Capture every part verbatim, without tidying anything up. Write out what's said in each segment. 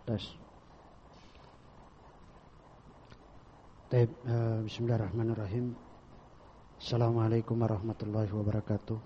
tes. Taib, uh, Bismillahirrahmanirrahim. Assalamualaikum warahmatullahi wabarakatuh.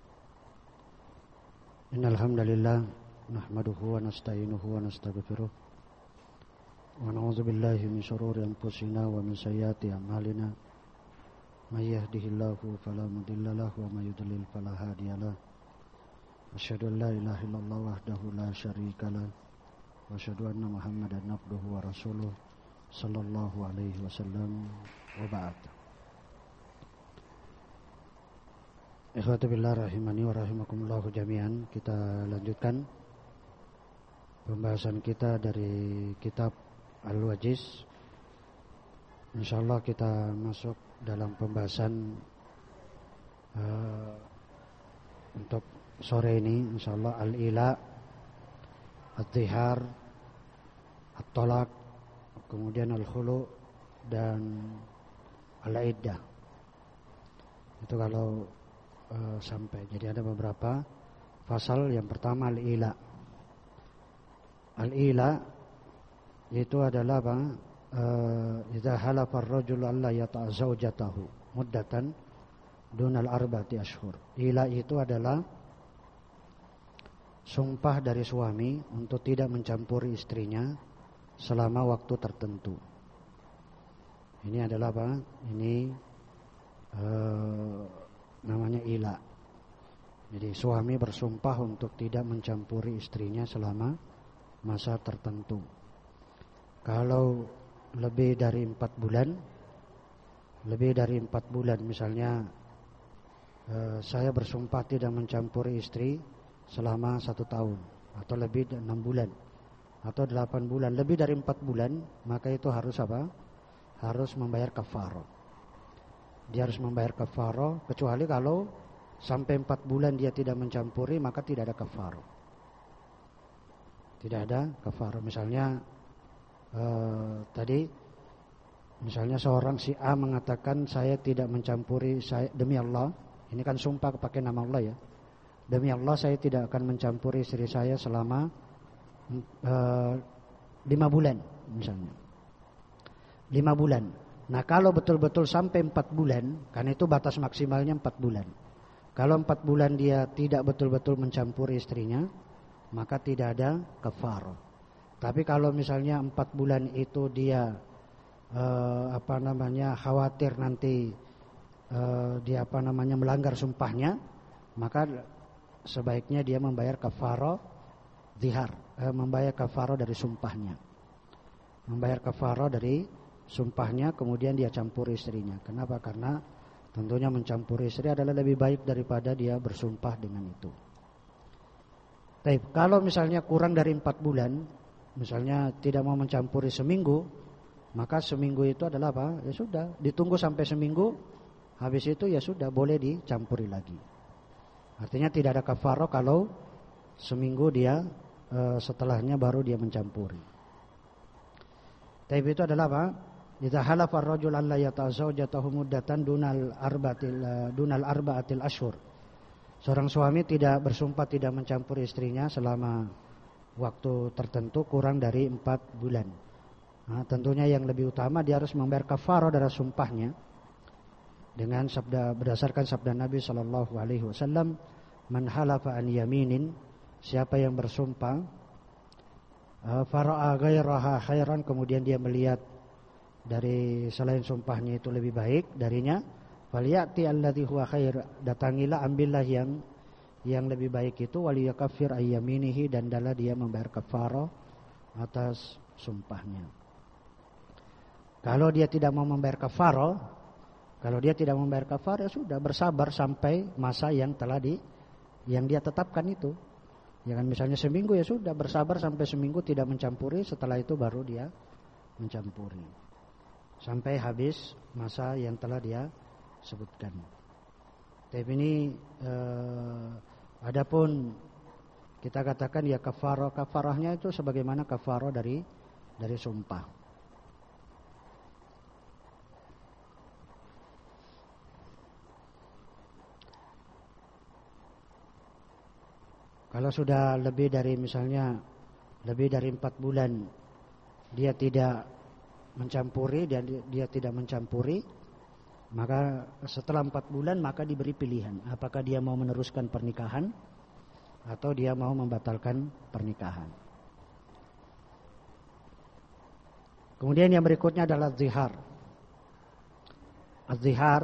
Innal hamdalillah nahmaduhu wa nasta'inuhu wa nastaghfiruh. Wa na'udzu billahi min shururi anfusina wa min sayyiati a'malina. May yahdihillahu fala mudilla lahu wa may yudlil fala hadiyalah. Asyhadu an la ilaha illallah wahdahu la syarikalah wa asyhadu anna Muhammadan abduhu wa rasuluh sallallahu alaihi wasallam wa ba'd. Ikhwati billah rahimani wa rahimakumullah jami'an. Kita lanjutkan pembahasan kita dari kitab Al-Wajiz. Insyaallah kita masuk dalam pembahasan uh, untuk sore ini insyaallah al-ila, al-zihar, al-talaq, kemudian al-khulu dan al-iddah. Itu kalau uh, sampai. Jadi ada beberapa pasal. Yang pertama al-ila. Al-ila itu adalah apa? Uh, idza halafa ar-rajulu alla yata'a zawjatahu muddatan dunal arba'ati ashhur. Ila itu adalah sumpah dari suami untuk tidak mencampuri istrinya selama waktu tertentu. Ini adalah apa? Ini uh, namanya ila. Jadi suami bersumpah untuk tidak mencampuri istrinya selama masa tertentu. Kalau lebih dari empat bulan, lebih dari empat bulan misalnya, uh, saya bersumpah tidak mencampuri istri selama satu tahun atau lebih dari enam bulan atau delapan bulan, lebih dari empat bulan, maka itu harus apa? Harus membayar kafarah. Dia harus membayar kafarah, kecuali kalau sampai empat bulan dia tidak mencampuri, maka tidak ada kafarah. Tidak ada kafarah. Misalnya eh, tadi, misalnya seorang si A mengatakan saya tidak mencampuri, saya demi Allah, ini kan sumpah pakai nama Allah ya. Demi Allah saya tidak akan mencampuri istri saya selama uh, lima bulan misalnya. Lima bulan. Nah kalau betul-betul sampai empat bulan, karena itu batas maksimalnya empat bulan. Kalau empat bulan dia tidak betul-betul mencampuri istrinya, maka tidak ada kafarah. Tapi kalau misalnya empat bulan itu dia uh, apa namanya khawatir nanti uh, dia apa namanya melanggar sumpahnya, maka sebaiknya dia membayar kafarah zihar, eh, membayar kafarah dari sumpahnya. Membayar kafarah dari sumpahnya, kemudian dia campuri istrinya. Kenapa? Karena tentunya mencampuri istri adalah lebih baik daripada dia bersumpah dengan itu. Tapi kalau misalnya kurang dari empat bulan, misalnya tidak mau mencampuri seminggu, maka seminggu itu adalah apa? Ya sudah, ditunggu sampai seminggu, habis itu ya sudah boleh dicampuri lagi. Artinya tidak ada kafarah kalau seminggu dia e, setelahnya baru dia mencampuri. Tapi itu adalah apa? Idza halafa ar-rajul alla yata'azzawjatahu muddatan dunal arba'atil dunal arba'atil ashhur. Seorang suami tidak bersumpah tidak mencampuri istrinya selama waktu tertentu kurang dari empat bulan. Nah, tentunya yang lebih utama dia harus membayar kafarah dari sumpahnya. Dengan sabda, berdasarkan sabda Nabi sallallahu alaihi wasallam, man halafa an yaminin, siapa yang bersumpah fara'a ghairaha khairan, kemudian dia melihat dari selain sumpahnya itu lebih baik darinya, falyati alladhi huwa khair, datangilah ambillah yang yang lebih baik itu, waliyakaffir ayyaminihi, dan adalah dia membayar kafarah atas sumpahnya. Kalau dia tidak mau membayar kafarah, Kalau dia tidak membayar kafarah, ya sudah bersabar sampai masa yang telah di yang dia tetapkan itu. Ya kan, misalnya seminggu, ya sudah bersabar sampai seminggu tidak mencampuri, setelah itu baru dia mencampuri. Sampai habis masa yang telah dia sebutkan. Tapi ini eh, adapun kita katakan ya kafarah, kafarahnya itu sebagaimana kafarah dari dari sumpah. Kalau sudah lebih dari misalnya lebih dari empat bulan dia tidak mencampuri dan dia, dia tidak mencampuri, maka setelah empat bulan maka diberi pilihan apakah dia mau meneruskan pernikahan atau dia mau membatalkan pernikahan. Kemudian yang berikutnya adalah zihar. Az-zihar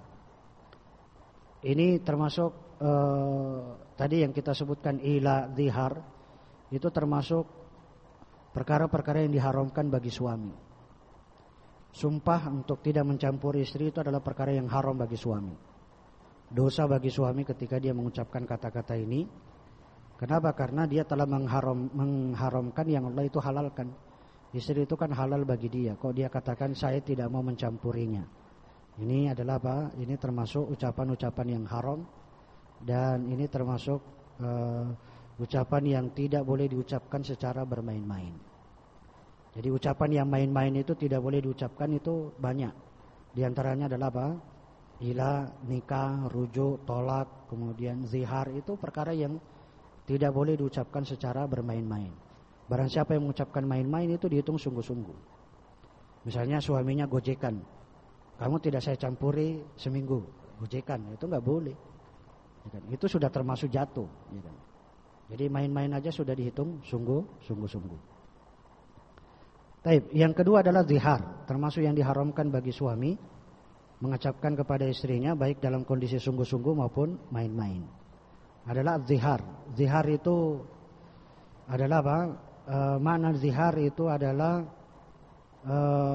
ini termasuk eh, tadi yang kita sebutkan ila zihar, itu termasuk perkara-perkara yang diharamkan bagi suami. Sumpah untuk tidak mencampuri istri itu adalah perkara yang haram bagi suami. Dosa bagi suami ketika dia mengucapkan kata-kata ini. Kenapa? Karena dia telah mengharam, mengharamkan yang Allah itu halalkan. Istri itu kan halal bagi dia. Kok dia katakan saya tidak mau mencampurinya? Ini adalah apa? Ini termasuk ucapan-ucapan yang haram. Dan ini termasuk uh, ucapan yang tidak boleh diucapkan secara bermain-main. Jadi ucapan yang main-main itu tidak boleh diucapkan, itu banyak. Di antaranya adalah apa? Ila, nikah, rujuk, tolak, kemudian zihar. Itu perkara yang tidak boleh diucapkan secara bermain-main. Barang siapa yang mengucapkan main-main itu dihitung sungguh-sungguh. Misalnya suaminya gojekan, kamu tidak saya campuri seminggu, gojekan, itu nggak boleh. Itu sudah termasuk jatuh. Jadi main-main aja sudah dihitung sungguh, sungguh-sungguh. Taib. Yang kedua adalah zihar, termasuk yang diharamkan bagi suami mengucapkan kepada istrinya baik dalam kondisi sungguh-sungguh maupun main-main. Adalah zihar. Zihar itu adalah apa? E, makna zihar itu adalah e,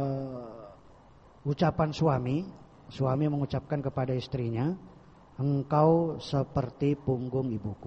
ucapan suami, suami mengucapkan kepada istrinya, engkau seperti punggung ibuku.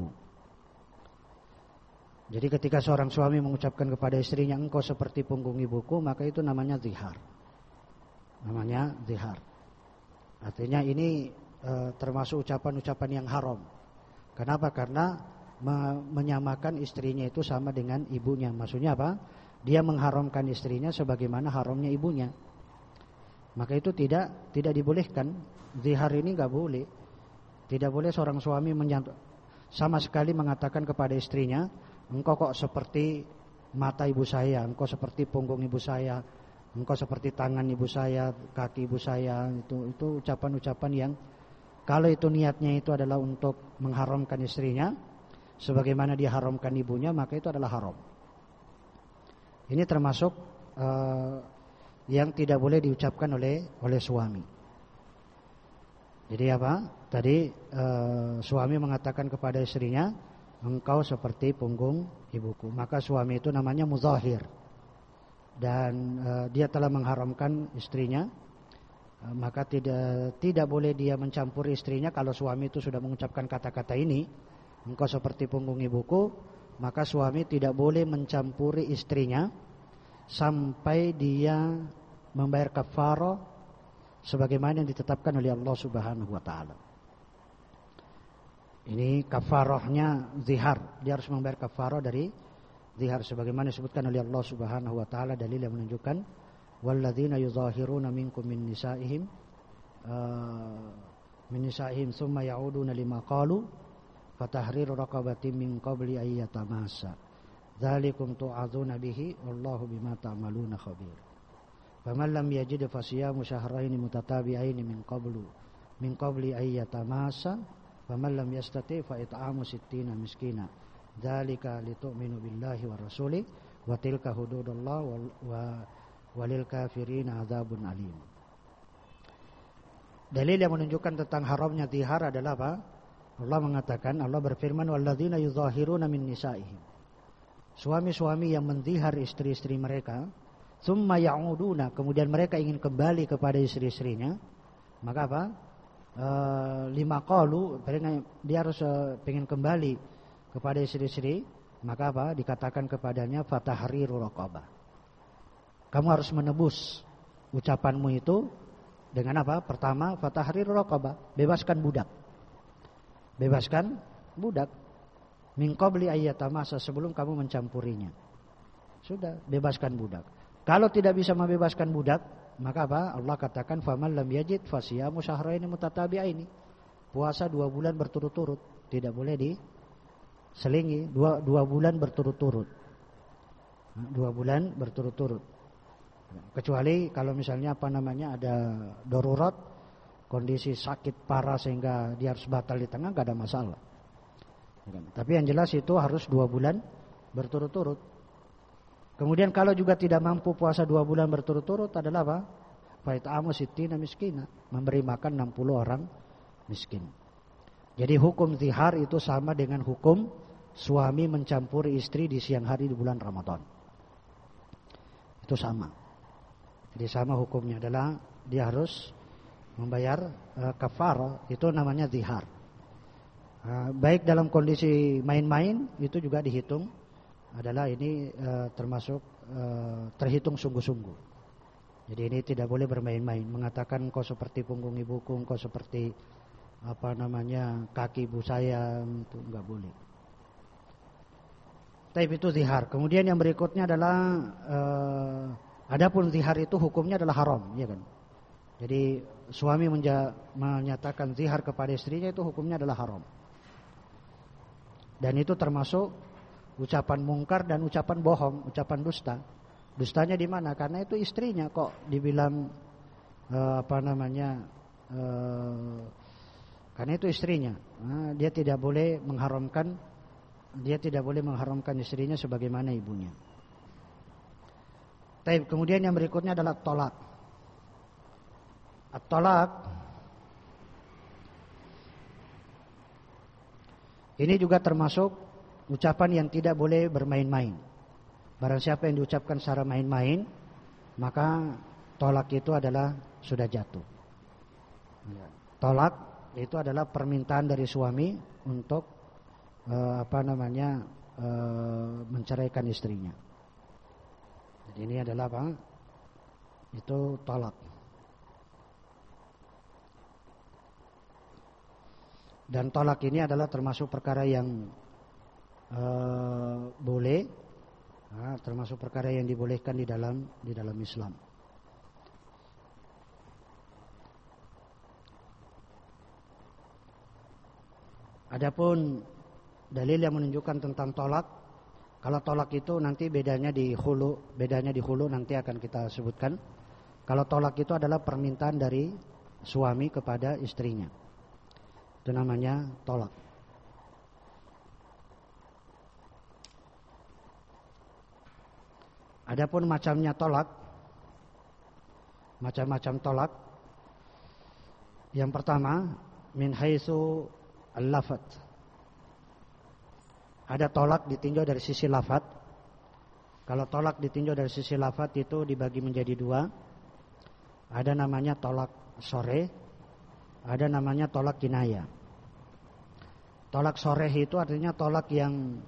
Jadi ketika seorang suami mengucapkan kepada istrinya engkau seperti punggung ibuku, maka itu namanya zihar. Namanya zihar. Artinya ini e, termasuk ucapan-ucapan yang haram. Kenapa? Karena menyamakan istrinya itu sama dengan ibunya. Maksudnya apa? Dia mengharamkan istrinya sebagaimana haramnya ibunya. Maka itu tidak tidak dibolehkan. Zihar ini nggak boleh. Tidak boleh seorang suami menyant- sama sekali mengatakan kepada istrinya, engkau kok seperti mata ibu saya, engkau seperti punggung ibu saya, engkau seperti tangan ibu saya, kaki ibu saya. Itu itu ucapan-ucapan yang kalau itu niatnya itu adalah untuk mengharamkan istrinya sebagaimana dia haramkan ibunya, maka itu adalah haram. Ini termasuk uh, yang tidak boleh diucapkan oleh oleh suami. Jadi apa? Tadi uh, suami mengatakan kepada istrinya, engkau seperti punggung ibuku. Maka suami itu namanya muzahir. Dan uh, dia telah mengharamkan istrinya. Uh, maka tidak tidak boleh dia mencampuri istrinya kalau suami itu sudah mengucapkan kata-kata ini. Engkau seperti punggung ibuku, maka suami tidak boleh mencampuri istrinya sampai dia membayar kafarah sebagaimana yang ditetapkan oleh Allah Subhanahu wa taala. Ini kafarahnya zihar, dia harus membayar kafarah dari zihar sebagaimana disebutkan oleh Allah Subhanahu wa taala, dalil yang menunjukkan walladzina yuzahiruna minkum min nisaihim uh, min nisaihim tsumma ya'uduna lima qalu fatahriru raqabatin min qabli ay yatamassa dzalikum tu'adzuna bihi wallahu bima ta'maluna khabir. Faman lam yajid fasiyamu syahrayn mutatabi'ain min qablu min qabli ay yatamassa faman lam yastati fa it'amu sittina miskina dzalika litu'minu billahi wa rasuli wa tilka hududullah wa walil kafirina adzabun alim. Dalil yang menunjukkan tentang haramnya zihar adalah apa? Allah mengatakan, Allah berfirman, walladzina yuzahiruna min nisaihim. Suami-suami yang menzihar istri-istri mereka, tsumma ya'uduna, kemudian mereka ingin kembali kepada istri-istrinya, maka apa? E, lima qalu, dia harus e, ingin kembali kepada istri-istri, maka apa? Dikatakan kepadanya fatahriru raqabah. Kamu harus menebus ucapanmu itu dengan apa? Pertama, fatahriru raqabah, bebaskan budak. Bebaskan budak min qabli ayyatamasa, sebelum kamu mencampurinya. Sudah, bebaskan budak. Kalau tidak bisa membebaskan budak, maka apa? Allah katakan faman lam yajid fasiyamu syahrayn mutatabi'aini. Puasa dua bulan berturut-turut, tidak boleh diselingi, dua, dua bulan berturut-turut. Dua bulan berturut-turut. Kecuali kalau misalnya apa namanya ada darurat, kondisi sakit parah sehingga dia harus batal di tengah, gak ada masalah. Tapi yang jelas itu harus dua bulan berturut-turut. Kemudian kalau juga tidak mampu puasa dua bulan berturut-turut adalah apa? Fait'amu sittina miskina, memberi makan enam puluh orang miskin. Jadi hukum zihar itu sama dengan hukum suami mencampuri istri di siang hari di bulan Ramadan. Itu sama. Jadi sama hukumnya adalah dia harus membayar uh, kafarah, itu namanya zihar. Uh, baik dalam kondisi main-main itu juga dihitung adalah ini uh, termasuk uh, terhitung sungguh-sungguh. Jadi ini tidak boleh bermain-main, mengatakan kau seperti punggung ibuku, kau seperti apa namanya kaki ibu saya, itu enggak boleh. Tapi itu zihar. Kemudian yang berikutnya adalah uh, adapun zihar itu hukumnya adalah haram, ya kan? Jadi suami menja- menyatakan zihar kepada istrinya itu hukumnya adalah haram. Dan itu termasuk ucapan mungkar dan ucapan bohong, ucapan dusta. Dustanya di mana? Karena itu istrinya kok dibilang uh, apa namanya? Uh, karena itu istrinya. Nah, dia tidak boleh mengharamkan dia tidak boleh mengharamkan istrinya sebagaimana ibunya. Tapi kemudian yang berikutnya adalah tolak. At-tolak ini juga termasuk ucapan yang tidak boleh bermain-main. Barang siapa yang diucapkan secara main-main, maka tolak itu adalah sudah jatuh. Tolak itu adalah permintaan dari suami untuk uh, apa namanya uh, menceraikan istrinya. Jadi ini adalah apa? Itu tolak. Dan tolak ini adalah termasuk perkara yang uh, boleh, nah, termasuk perkara yang dibolehkan di dalam di dalam Islam. Adapun dalil yang menunjukkan tentang tolak, kalau tolak itu nanti bedanya di hulu, bedanya di hulu nanti akan kita sebutkan. Kalau tolak itu adalah permintaan dari suami kepada istrinya. Itu namanya tolak. Adapun macamnya tolak, macam-macam tolak. Yang pertama, min haitsu al-lafaz. Ada tolak ditinjau dari sisi lafaz. Kalau tolak ditinjau dari sisi lafaz itu dibagi menjadi dua. Ada namanya tolak sore, ada namanya tolak kinayah. Tolak sore itu artinya tolak yang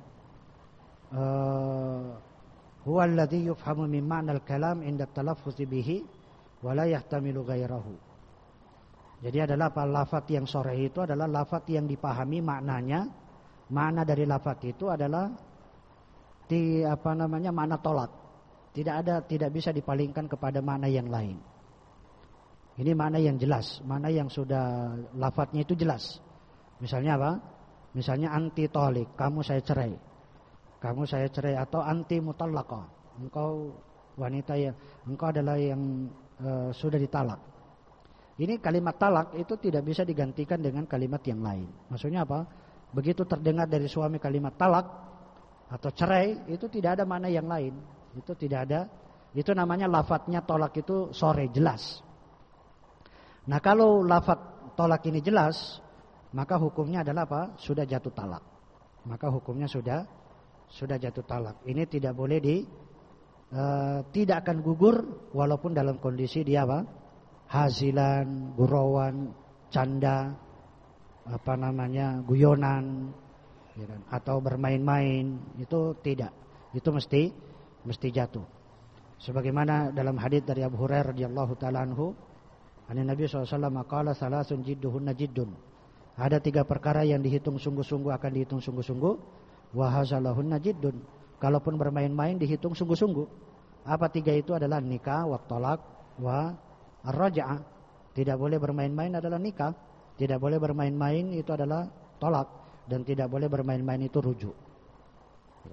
huwa alladhi yufhamu min ma'nal kalam inda talaffuz bihi wa la yahtamilu ghairahu. Jadi adalah apa, lafaz yang sore itu adalah lafaz yang dipahami maknanya. Makna dari lafaz itu adalah di apa namanya makna tolak. Tidak ada, tidak bisa dipalingkan kepada makna yang lain. Ini makna yang jelas, makna yang sudah lafaznya itu jelas. Misalnya apa? Misalnya anti tolik, kamu saya cerai. Kamu saya cerai, atau anti mutallaqah, engkau wanita yang engkau adalah yang uh, sudah ditalak. Ini kalimat talak itu tidak bisa digantikan dengan kalimat yang lain. Maksudnya apa? Begitu terdengar dari suami kalimat talak atau cerai, itu tidak ada makna yang lain. Itu tidak ada. Itu namanya lafadznya tolak itu sore, jelas. Nah, kalau lafadz tolak ini jelas, maka hukumnya adalah apa? Sudah jatuh talak. Maka hukumnya sudah sudah jatuh talak. Ini tidak boleh di uh, tidak akan gugur walaupun dalam kondisi dia apa? Hazilan, gurauan, canda, apa namanya, guyonan, ya kan? Atau bermain-main, itu tidak. Itu mesti mesti jatuh. Sebagaimana dalam hadits dari Abu Hurairah radhiyallahu taala anhu, An Nabi sallallahu alaihi wasallam qala salasun jidduhunna jiddun. Ada tiga perkara yang dihitung sungguh-sungguh akan dihitung sungguh-sungguh. Wa hazalahunna jiddun. Kalaupun bermain-main dihitung sungguh-sungguh. Apa tiga itu adalah nikah, wa talaq, wa ar-raj'ah. Tidak boleh bermain-main adalah nikah, tidak boleh bermain-main itu adalah tolak, dan tidak boleh bermain-main itu rujuk.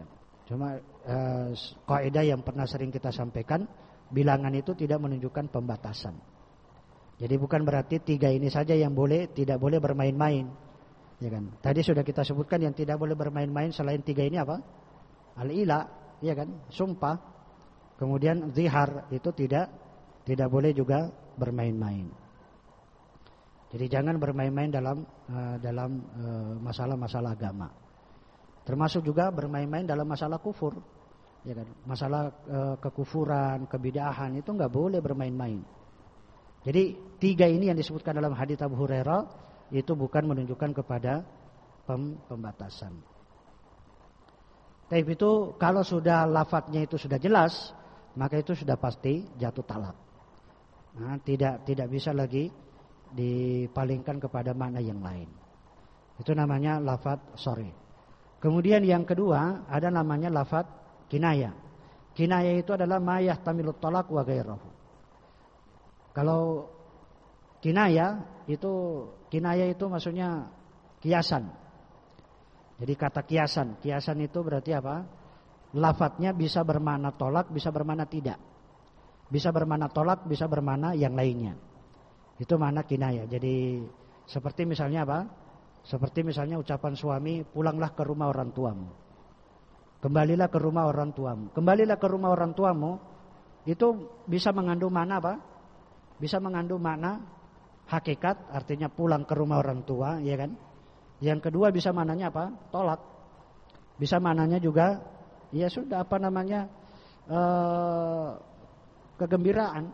Cuma uh, kaidah yang pernah sering kita sampaikan, bilangan itu tidak menunjukkan pembatasan. Jadi bukan berarti tiga ini saja yang boleh, tidak boleh bermain-main, ya kan? Tadi sudah kita sebutkan yang tidak boleh bermain-main selain tiga ini apa? Al-ila, ya kan? Sumpah. Kemudian zihar itu tidak tidak boleh juga bermain-main. Jadi jangan bermain-main dalam uh, dalam uh, masalah-masalah agama. Termasuk juga bermain-main dalam masalah kufur, ya kan? Masalah e, kekufuran, kebidahan itu nggak boleh bermain-main. Jadi tiga ini yang disebutkan dalam hadits Abu Hurairah itu bukan menunjukkan kepada pem, pembatasan. Tapi itu kalau sudah lafadznya itu sudah jelas, maka itu sudah pasti jatuh talak. Nah, tidak tidak bisa lagi dipalingkan kepada makna yang lain. Itu namanya lafadz sharih. Kemudian yang kedua ada namanya lafadz kinayah. Kinayah itu adalah ma yahtamilut talaq wa ghairahu. Kalau kinayah itu kinayah itu maksudnya kiasan. Jadi kata kiasan, kiasan itu berarti apa? Lafadznya bisa bermakna tolak, bisa bermakna tidak. Bisa bermakna tolak, bisa bermakna yang lainnya. Itu makna kinayah. Jadi seperti misalnya apa? Seperti misalnya ucapan suami, pulanglah ke rumah orang tuamu. Kembalilah ke rumah orang tuamu. Kembalilah ke rumah orang tuamu. Itu bisa mengandung makna apa? Bisa mengandung makna hakikat, artinya pulang ke rumah orang tua, ya kan? Yang kedua bisa maknanya apa? Tolak. Bisa maknanya juga, ya sudah apa namanya, ee, kegembiraan,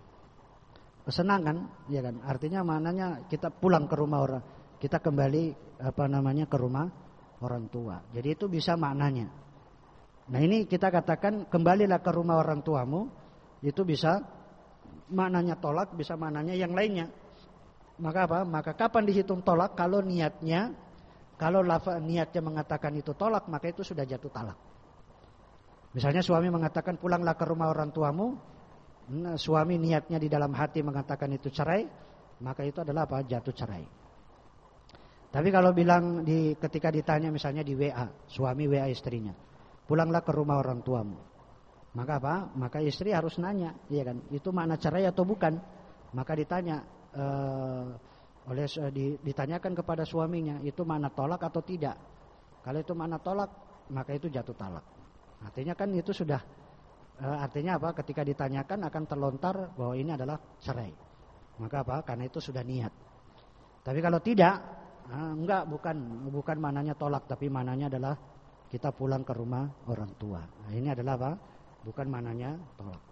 kesenangan, ya kan? Artinya maknanya kita pulang ke rumah orang. Kita kembali apa namanya ke rumah orang tua. Jadi itu bisa maknanya. Nah ini kita katakan kembalilah ke rumah orang tuamu. Itu bisa maknanya tolak, bisa maknanya yang lainnya. Maka apa? Maka kapan dihitung tolak? Kalau niatnya, kalau lafaz niatnya mengatakan itu tolak, maka itu sudah jatuh talak. Misalnya suami mengatakan pulanglah ke rumah orang tuamu. Nah, suami niatnya di dalam hati mengatakan itu cerai, maka itu adalah apa? Jatuh cerai. Tapi kalau bilang di ketika ditanya misalnya di W A, suami W A istrinya, pulanglah ke rumah orang tuamu. Maka apa? Maka istri harus nanya, iya kan? Itu makna cerai atau bukan? Maka ditanya uh, oleh ditanyakan kepada suaminya, itu makna tolak atau tidak? Kalau itu makna tolak, maka itu jatuh talak. Artinya kan itu sudah uh, artinya apa? Ketika ditanyakan akan terlontar bahwa ini adalah cerai. Maka apa? Karena itu sudah niat. Tapi kalau tidak, nah, enggak, bukan bukan mananya tolak, tapi mananya adalah kita pulang ke rumah orang tua. Nah, ini adalah apa? Bukan mananya tolak.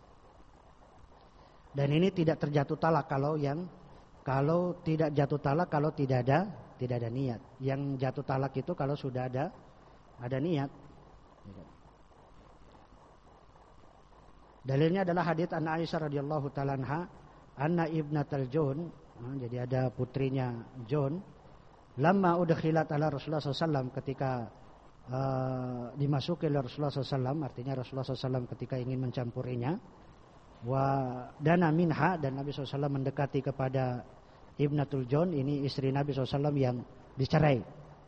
Dan ini tidak terjatuh talak kalau yang kalau tidak jatuh talak kalau tidak ada tidak ada niat. Yang jatuh talak itu kalau sudah ada ada niat. Dalilnya adalah hadits an Aisyah radhiyallahu taala anha, anna ibnatal Jun, nah, jadi ada putrinya John, lamma udkhilat ala Rasulullah sallallahu alaihi wasallam, ketika uh, dimasuki oleh Rasulullah sallallahu alaihi wasallam, artinya Rasulullah sallallahu alaihi wasallam ketika ingin mencampurinya, wa dana minha, dan Nabi sallallahu alaihi wasallam mendekati kepada ibnatul John, ini istri Nabi sallallahu alaihi wasallam yang dicerai.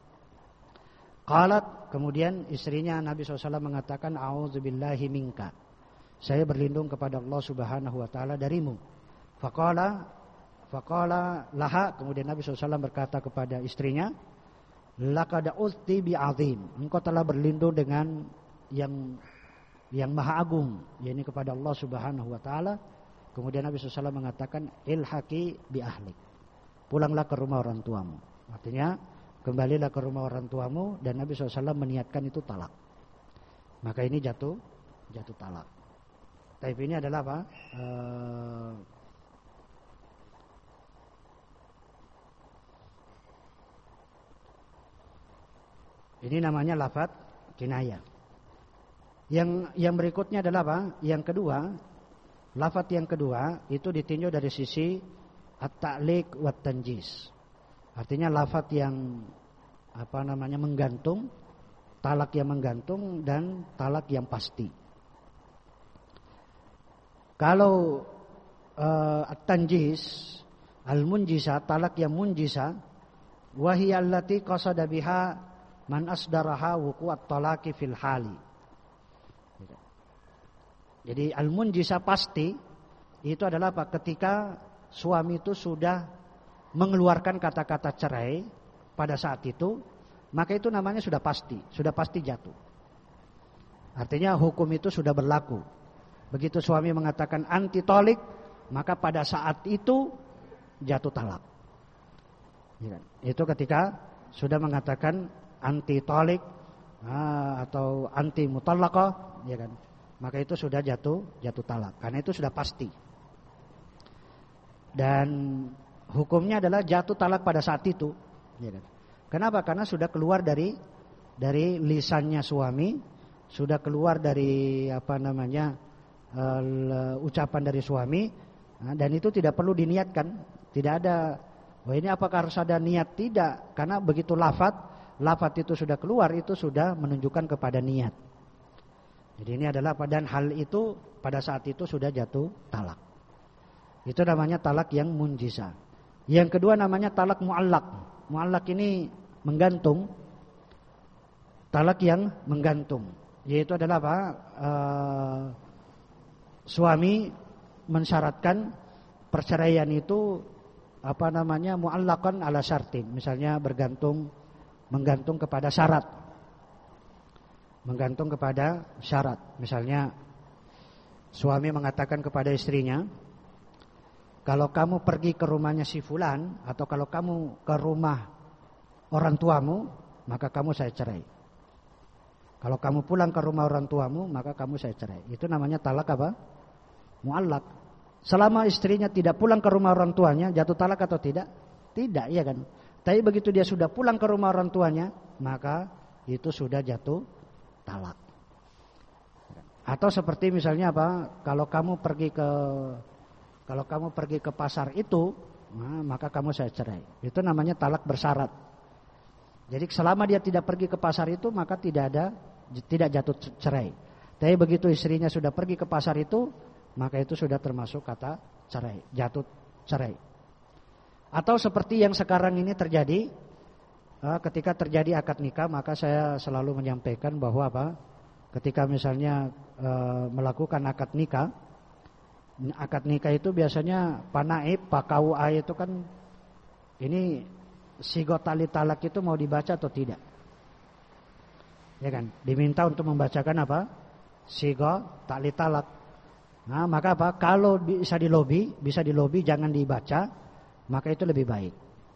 Qalat, kemudian istrinya Nabi sallallahu alaihi wasallam mengatakan, a'udzubillahi minka, saya berlindung kepada Allah Subhanahu wa taala darimu. Faqala faqala laha, kemudian Nabi sallallahu alaihi wasallam berkata kepada istrinya, laqad uzti bi'azim, engkau telah berlindung dengan yang yang maha agung, yakni kepada Allah Subhanahu wa taala. Kemudian Nabi sallallahu alaihi wasallam mengatakan, ilhaqi bi ahlik, pulanglah ke rumah orang tuamu. Artinya kembalilah ke rumah orang tuamu, dan Nabi sallallahu alaihi wasallam meniatkan itu talak. Maka ini jatuh jatuh talak. Tapi ini adalah apa? Uh, ini namanya lafadz kinayah. Yang yang berikutnya adalah apa? Yang kedua, lafadz yang kedua itu ditinjau dari sisi at-ta'liq wa tanjis. Artinya lafadz yang apa namanya menggantung, talak yang menggantung, dan talak yang pasti. Kalau uh, at-tanjis, al-munjisa, talak yang munjisa, wa hiya allati qasada biha man asdaraha wuqu'at talaqi fil hali. Jadi al-munjisa pasti itu adalah apa? Ketika suami itu sudah mengeluarkan kata-kata cerai pada saat itu, maka itu namanya sudah pasti, sudah pasti jatuh. Artinya hukum itu sudah berlaku. Begitu suami mengatakan anti tolik, maka pada saat itu jatuh talak. Itu ketika sudah mengatakan anti tolik atau anti mutallaqah, ya kan? Maka itu sudah jatuh jatuh talak. Karena itu sudah pasti. Dan hukumnya adalah jatuh talak pada saat itu. Ya kan? Kenapa? Karena sudah keluar dari dari lisannya suami, sudah keluar dari apa namanya uh, ucapan dari suami, nah, dan itu tidak perlu diniatkan. Tidak ada. Wah, ini apakah harus ada niat? Tidak. Karena begitu lafaz, lafaz itu sudah keluar, itu sudah menunjukkan kepada niat. Jadi ini adalah dan hal itu pada saat itu sudah jatuh talak. Itu namanya talak yang munjisa. Yang kedua namanya talak muallak. Muallak ini menggantung. Talak yang menggantung. Yaitu adalah apa? Uh, suami mensyaratkan perceraian itu apa namanya muallakan ala syartin. Misalnya bergantung, menggantung kepada syarat. Menggantung kepada syarat. Misalnya suami mengatakan kepada istrinya, kalau kamu pergi ke rumahnya si fulan, atau kalau kamu ke rumah orang tuamu, maka kamu saya cerai. Kalau kamu pulang ke rumah orang tuamu, maka kamu saya cerai. Itu namanya talak apa? Muallak. Selama istrinya tidak pulang ke rumah orang tuanya, jatuh talak atau tidak? Tidak, iya kan? Tapi begitu dia sudah pulang ke rumah orang tuanya, maka itu sudah jatuh talak. Atau seperti misalnya apa? Kalau kamu pergi ke kalau kamu pergi ke pasar itu, nah, maka kamu saya cerai. Itu namanya talak bersyarat. Jadi selama dia tidak pergi ke pasar itu, maka tidak ada tidak jatuh cerai. Tapi begitu istrinya sudah pergi ke pasar itu, maka itu sudah termasuk kata cerai, jatuh cerai. Atau seperti yang sekarang ini terjadi. Ketika terjadi akad nikah, maka saya selalu menyampaikan bahwa apa? Ketika misalnya e, melakukan akad nikah, akad nikah itu biasanya panaib, pakau a itu kan ini sigot tali talak itu mau dibaca atau tidak? Ya kan? Diminta untuk membacakan apa? Sigot tali talak. Nah, maka apa? Kalau bisa dilobi, bisa dilobi jangan dibaca, maka itu lebih baik.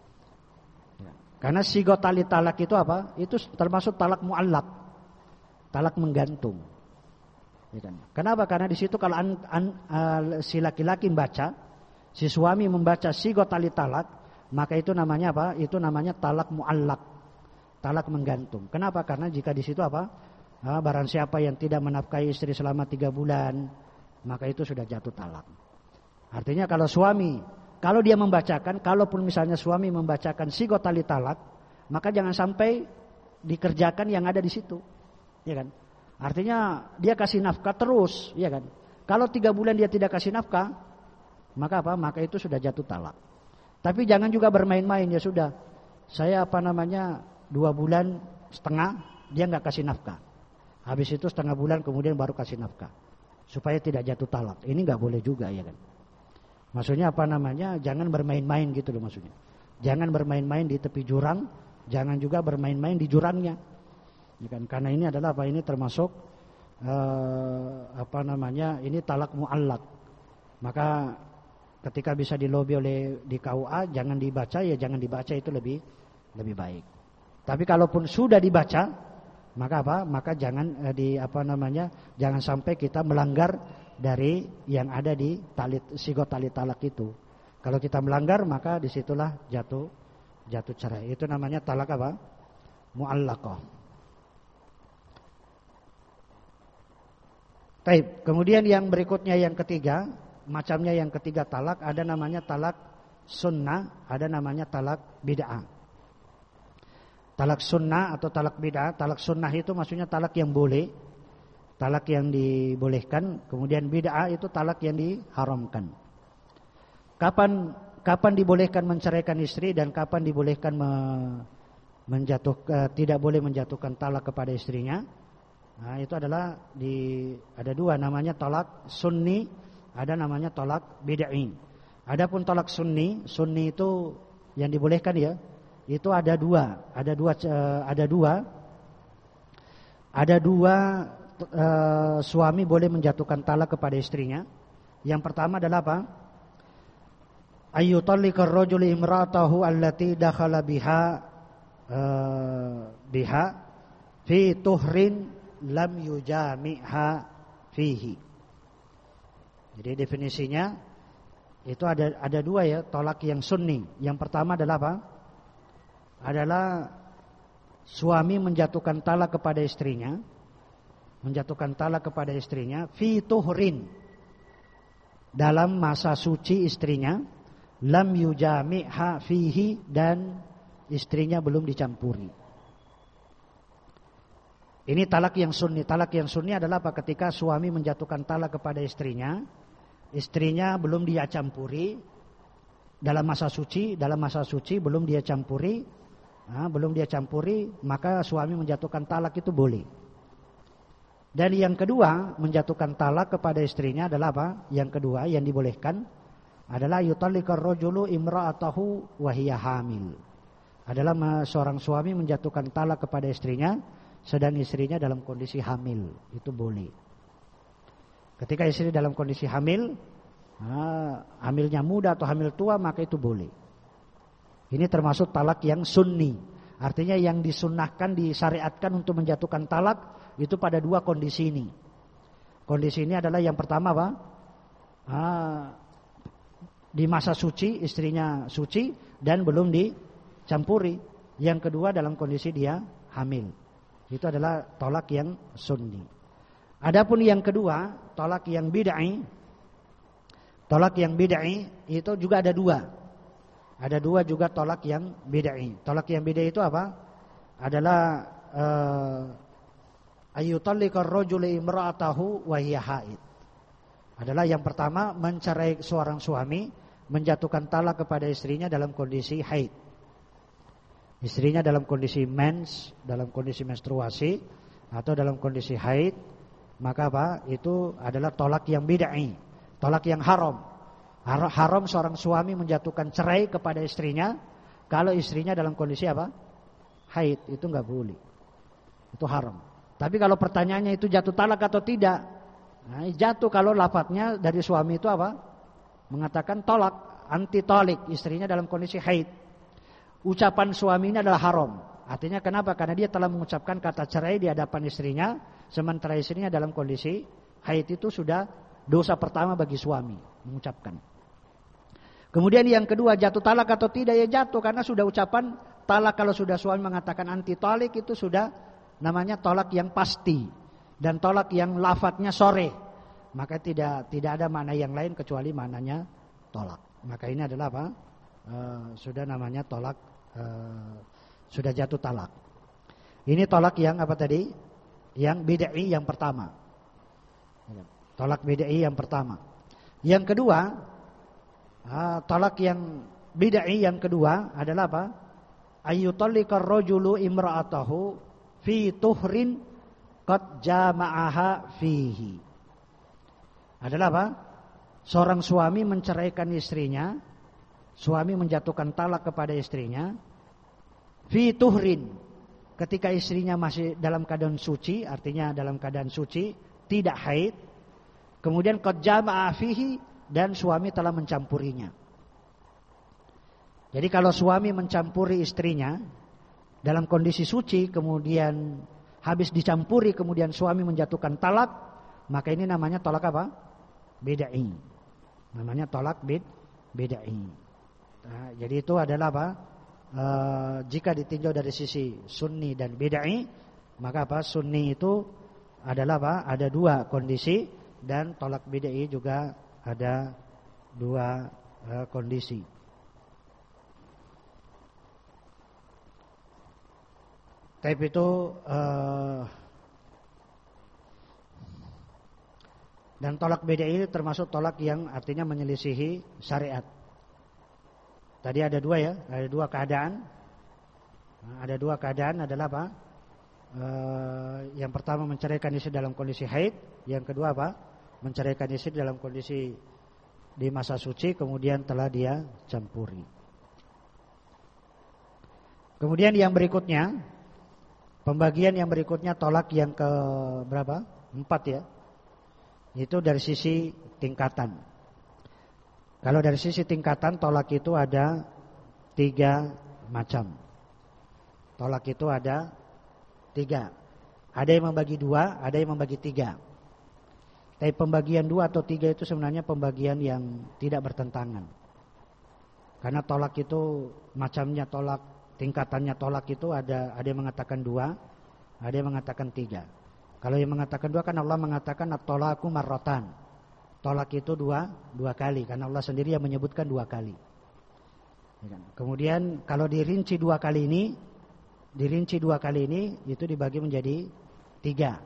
Karena sigot tali talak itu apa? Itu termasuk talak muallak, talak menggantung. Ya kan? Kenapa? Karena di situ kalau an, an, uh, si laki-laki membaca, si suami membaca sigot tali talak, maka itu namanya apa? Itu namanya talak muallak, talak menggantung. Kenapa? Karena jika di situ apa? Uh, barang siapa yang tidak menafkahi istri selama tiga bulan, maka itu sudah jatuh talak. Artinya kalau suami Kalau dia membacakan, kalaupun misalnya suami membacakan sigot tali talak, maka jangan sampai dikerjakan yang ada di situ, ya kan? Artinya dia kasih nafkah terus, ya kan? Kalau tiga bulan dia tidak kasih nafkah, maka apa? Maka itu sudah jatuh talak. Tapi jangan juga bermain-main, ya sudah. Saya apa namanya dua bulan setengah dia nggak kasih nafkah, habis itu setengah bulan kemudian baru kasih nafkah, supaya tidak jatuh talak. Ini nggak boleh juga, ya kan? Maksudnya apa namanya? Jangan bermain-main gitu loh maksudnya. Jangan bermain-main di tepi jurang, jangan juga bermain-main di jurangnya. Ya kan? Karena ini adalah apa? Ini termasuk uh, apa namanya? Ini talak muallak. Maka ketika bisa dilobi oleh di K U A, jangan dibaca, ya jangan dibaca, itu lebih lebih baik. Tapi kalaupun sudah dibaca, maka apa? Maka jangan uh, di apa namanya? Jangan sampai kita melanggar dari yang ada di tali, sigot tali talak itu. Kalau kita melanggar, maka disitulah jatuh jatuh cerai. Itu namanya talak apa? Muallaqah. Taib. Kemudian yang berikutnya yang ketiga, macamnya yang ketiga talak, ada namanya talak sunnah, ada namanya talak bid'ah. Talak sunnah atau talak bid'ah. Talak sunnah itu maksudnya talak yang boleh, talak yang dibolehkan. Kemudian bid'ah itu talak yang diharamkan. Kapan kapan dibolehkan menceraikan istri dan kapan dibolehkan me, menjatuh uh, tidak boleh menjatuhkan talak kepada istrinya? Nah, itu adalah di ada dua, namanya tolak sunni, ada namanya tolak bid'i. Adapun tolak sunni, sunni itu yang dibolehkan ya, itu ada dua, ada dua, ada dua, ada dua e, suami boleh menjatuhkan talak kepada istrinya. Yang pertama adalah apa? Ayyutalliqar rajulu imra'atahu allati dakhala biha e, biha fi tuhrin lam yujami'ha fihi. Jadi definisinya itu ada ada dua ya, tolak yang sunni. Yang pertama adalah apa? Adalah suami menjatuhkan talak kepada istrinya, menjatuhkan talak kepada istrinya fi tuhrin, dalam masa suci istrinya, lam yujami'ha fihi, dan istrinya belum dicampuri. Ini talak yang sunni. Talak yang sunni adalah apa? Ketika suami menjatuhkan talak kepada istrinya, istrinya belum dia campuri dalam masa suci, dalam masa suci belum dia campuri, nah, belum dia campuri, maka suami menjatuhkan talak itu boleh. Dan yang kedua, menjatuhkan talak kepada istrinya adalah apa? Yang kedua yang dibolehkan adalah yutalliqar rajulu imra'atahu wa hiya hamil. Adalah seorang suami menjatuhkan talak kepada istrinya sedang istrinya dalam kondisi hamil, itu boleh. Ketika istri dalam kondisi hamil, nah, hamilnya muda atau hamil tua, maka itu boleh. Ini termasuk talak yang sunni. Artinya yang disunnahkan, disyariatkan untuk menjatuhkan talak itu pada dua kondisi ini. Kondisi ini adalah yang pertama apa? Ah, di masa suci, istrinya suci dan belum dicampuri. Yang kedua dalam kondisi dia hamil. Itu adalah tolak yang sunni. Adapun yang kedua, tolak yang bid'i. Tolak yang bid'i itu juga ada dua. Ada dua juga tolak yang bid'i. Tolak yang bid'i itu apa? Adalah uh, ayyutalliqar rajulu imra'atahu wa hiya haid. Adalah yang pertama, mencerai seorang suami, menjatuhkan talak kepada istrinya dalam kondisi haid. Istrinya dalam kondisi mens, dalam kondisi menstruasi atau dalam kondisi haid, maka apa? Itu adalah tolak yang bid'i, tolak yang haram. Haram seorang suami menjatuhkan cerai kepada istrinya kalau istrinya dalam kondisi apa? Haid, itu enggak boleh. Itu haram. Tapi kalau pertanyaannya itu jatuh talak atau tidak? Nah, jatuh kalau lafadznya dari suami itu apa? Mengatakan tolak, anti tolik, istrinya dalam kondisi haid. Ucapan suaminya adalah haram. Artinya kenapa? Karena dia telah mengucapkan kata cerai di hadapan istrinya, sementara istrinya dalam kondisi haid. Itu sudah dosa pertama bagi suami mengucapkan. Kemudian yang kedua, jatuh talak atau tidak? Ya jatuh, karena sudah ucapan talak. Kalau sudah suami mengatakan anti tolik, itu sudah namanya tolak yang pasti dan tolak yang lafadznya sore. Maka tidak tidak ada makna yang lain kecuali maknanya tolak. Maka ini adalah apa? E, sudah namanya tolak, e, sudah jatuh talak. Ini tolak yang apa tadi? Yang bid'i yang pertama. Tolak bid'i yang pertama. Yang kedua, Ah, tolak yang bid'i yang kedua adalah apa? Ayyutalliqar rajulu imra'atahu fi tuhrin qad jama'aha fihi. Adalah apa? Seorang suami menceraikan istrinya, suami menjatuhkan talak kepada istrinya fi tuhrin, ketika istrinya masih dalam keadaan suci, artinya dalam keadaan suci, tidak haid. Kemudian qad jama'a fihi, dan suami telah mencampurinya. Jadi kalau suami mencampuri istrinya dalam kondisi suci, kemudian habis dicampuri, kemudian suami menjatuhkan talak, maka ini namanya tolak apa? Bid'i. Namanya tolak bid bid'i. Nah, jadi itu adalah apa? E, jika ditinjau dari sisi sunni dan bid'i, maka apa? Sunni itu adalah apa? Ada dua kondisi, dan tolak bid'i juga ada dua uh, kondisi. Tapi itu uh, dan tolak bid'i termasuk tolak yang artinya menyelisihi syariat. Tadi ada dua ya, ada dua keadaan. Nah, ada dua keadaan adalah apa? uh, yang pertama menceraikan istri dalam kondisi haid, yang kedua apa? Menceraikan istri dalam kondisi di masa suci kemudian telah dia campuri. Kemudian yang berikutnya, pembagian yang berikutnya tolak yang ke berapa? Empat ya. Itu dari sisi tingkatan. Kalau dari sisi tingkatan tolak itu ada tiga macam. Tolak itu ada tiga. Ada yang membagi dua, ada yang membagi tiga. Tapi pembagian dua atau tiga itu sebenarnya pembagian yang tidak bertentangan. Karena tolak itu macamnya tolak, tingkatannya tolak itu ada ada yang mengatakan dua, ada yang mengatakan tiga. Kalau yang mengatakan dua kan Allah mengatakan at-tolaku marrotan. Tolak itu dua, dua kali. Karena Allah sendiri yang menyebutkan dua kali. Kemudian kalau dirinci dua kali ini, dirinci dua kali ini itu dibagi menjadi tiga.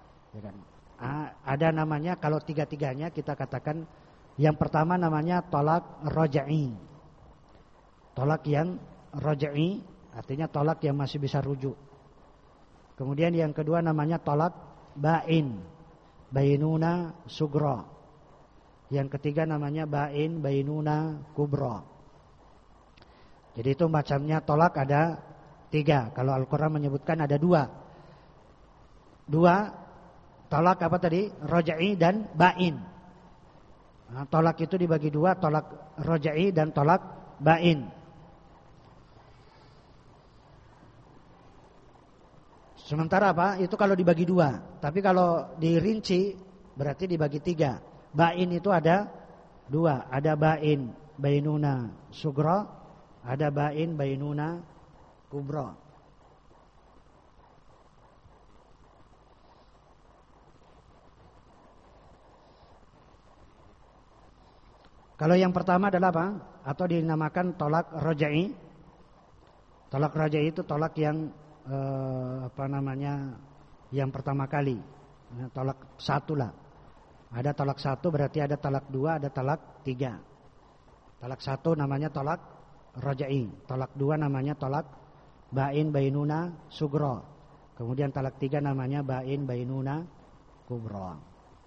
Ada namanya kalau tiga-tiganya kita katakan yang pertama namanya tolak roja'i. Tolak yang roja'i artinya tolak yang masih bisa rujuk. Kemudian yang kedua namanya tolak bain, bainuna sugro. Yang ketiga namanya bain, bainuna kubro. Jadi itu macamnya tolak ada tiga. Kalau Al-Quran menyebutkan ada dua. Dua tolak apa tadi? Roja'i dan bain. Nah, tolak itu dibagi dua, tolak roja'i dan tolak bain. Sementara apa? Itu kalau dibagi dua. Tapi kalau dirinci berarti dibagi tiga. Bain itu ada dua. Ada bain bainuna sugro, ada bain bainuna kubro. Kalau yang pertama adalah apa? Atau dinamakan tolak roja'i. Tolak roja'i itu tolak yang Eh, apa namanya yang pertama kali, tolak satu lah. Ada tolak satu berarti ada tolak dua, ada tolak tiga. Tolak satu namanya tolak roja'i, tolak dua namanya tolak bain bainuna sugro, kemudian tolak tiga namanya bain bainuna kubro.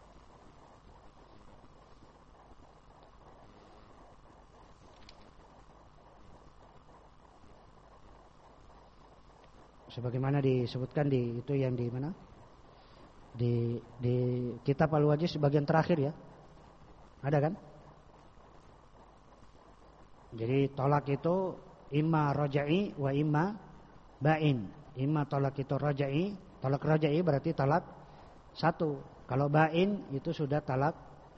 Sebagaimana disebutkan di itu yang di mana? Di di kitab Al-Wajiz bagian terakhir ya. Ada kan? Jadi tolak itu imma roja'i wa imma bain. Imma tolak itu roja'i, tolak roja'i berarti tolak satu. Kalau bain itu sudah tolak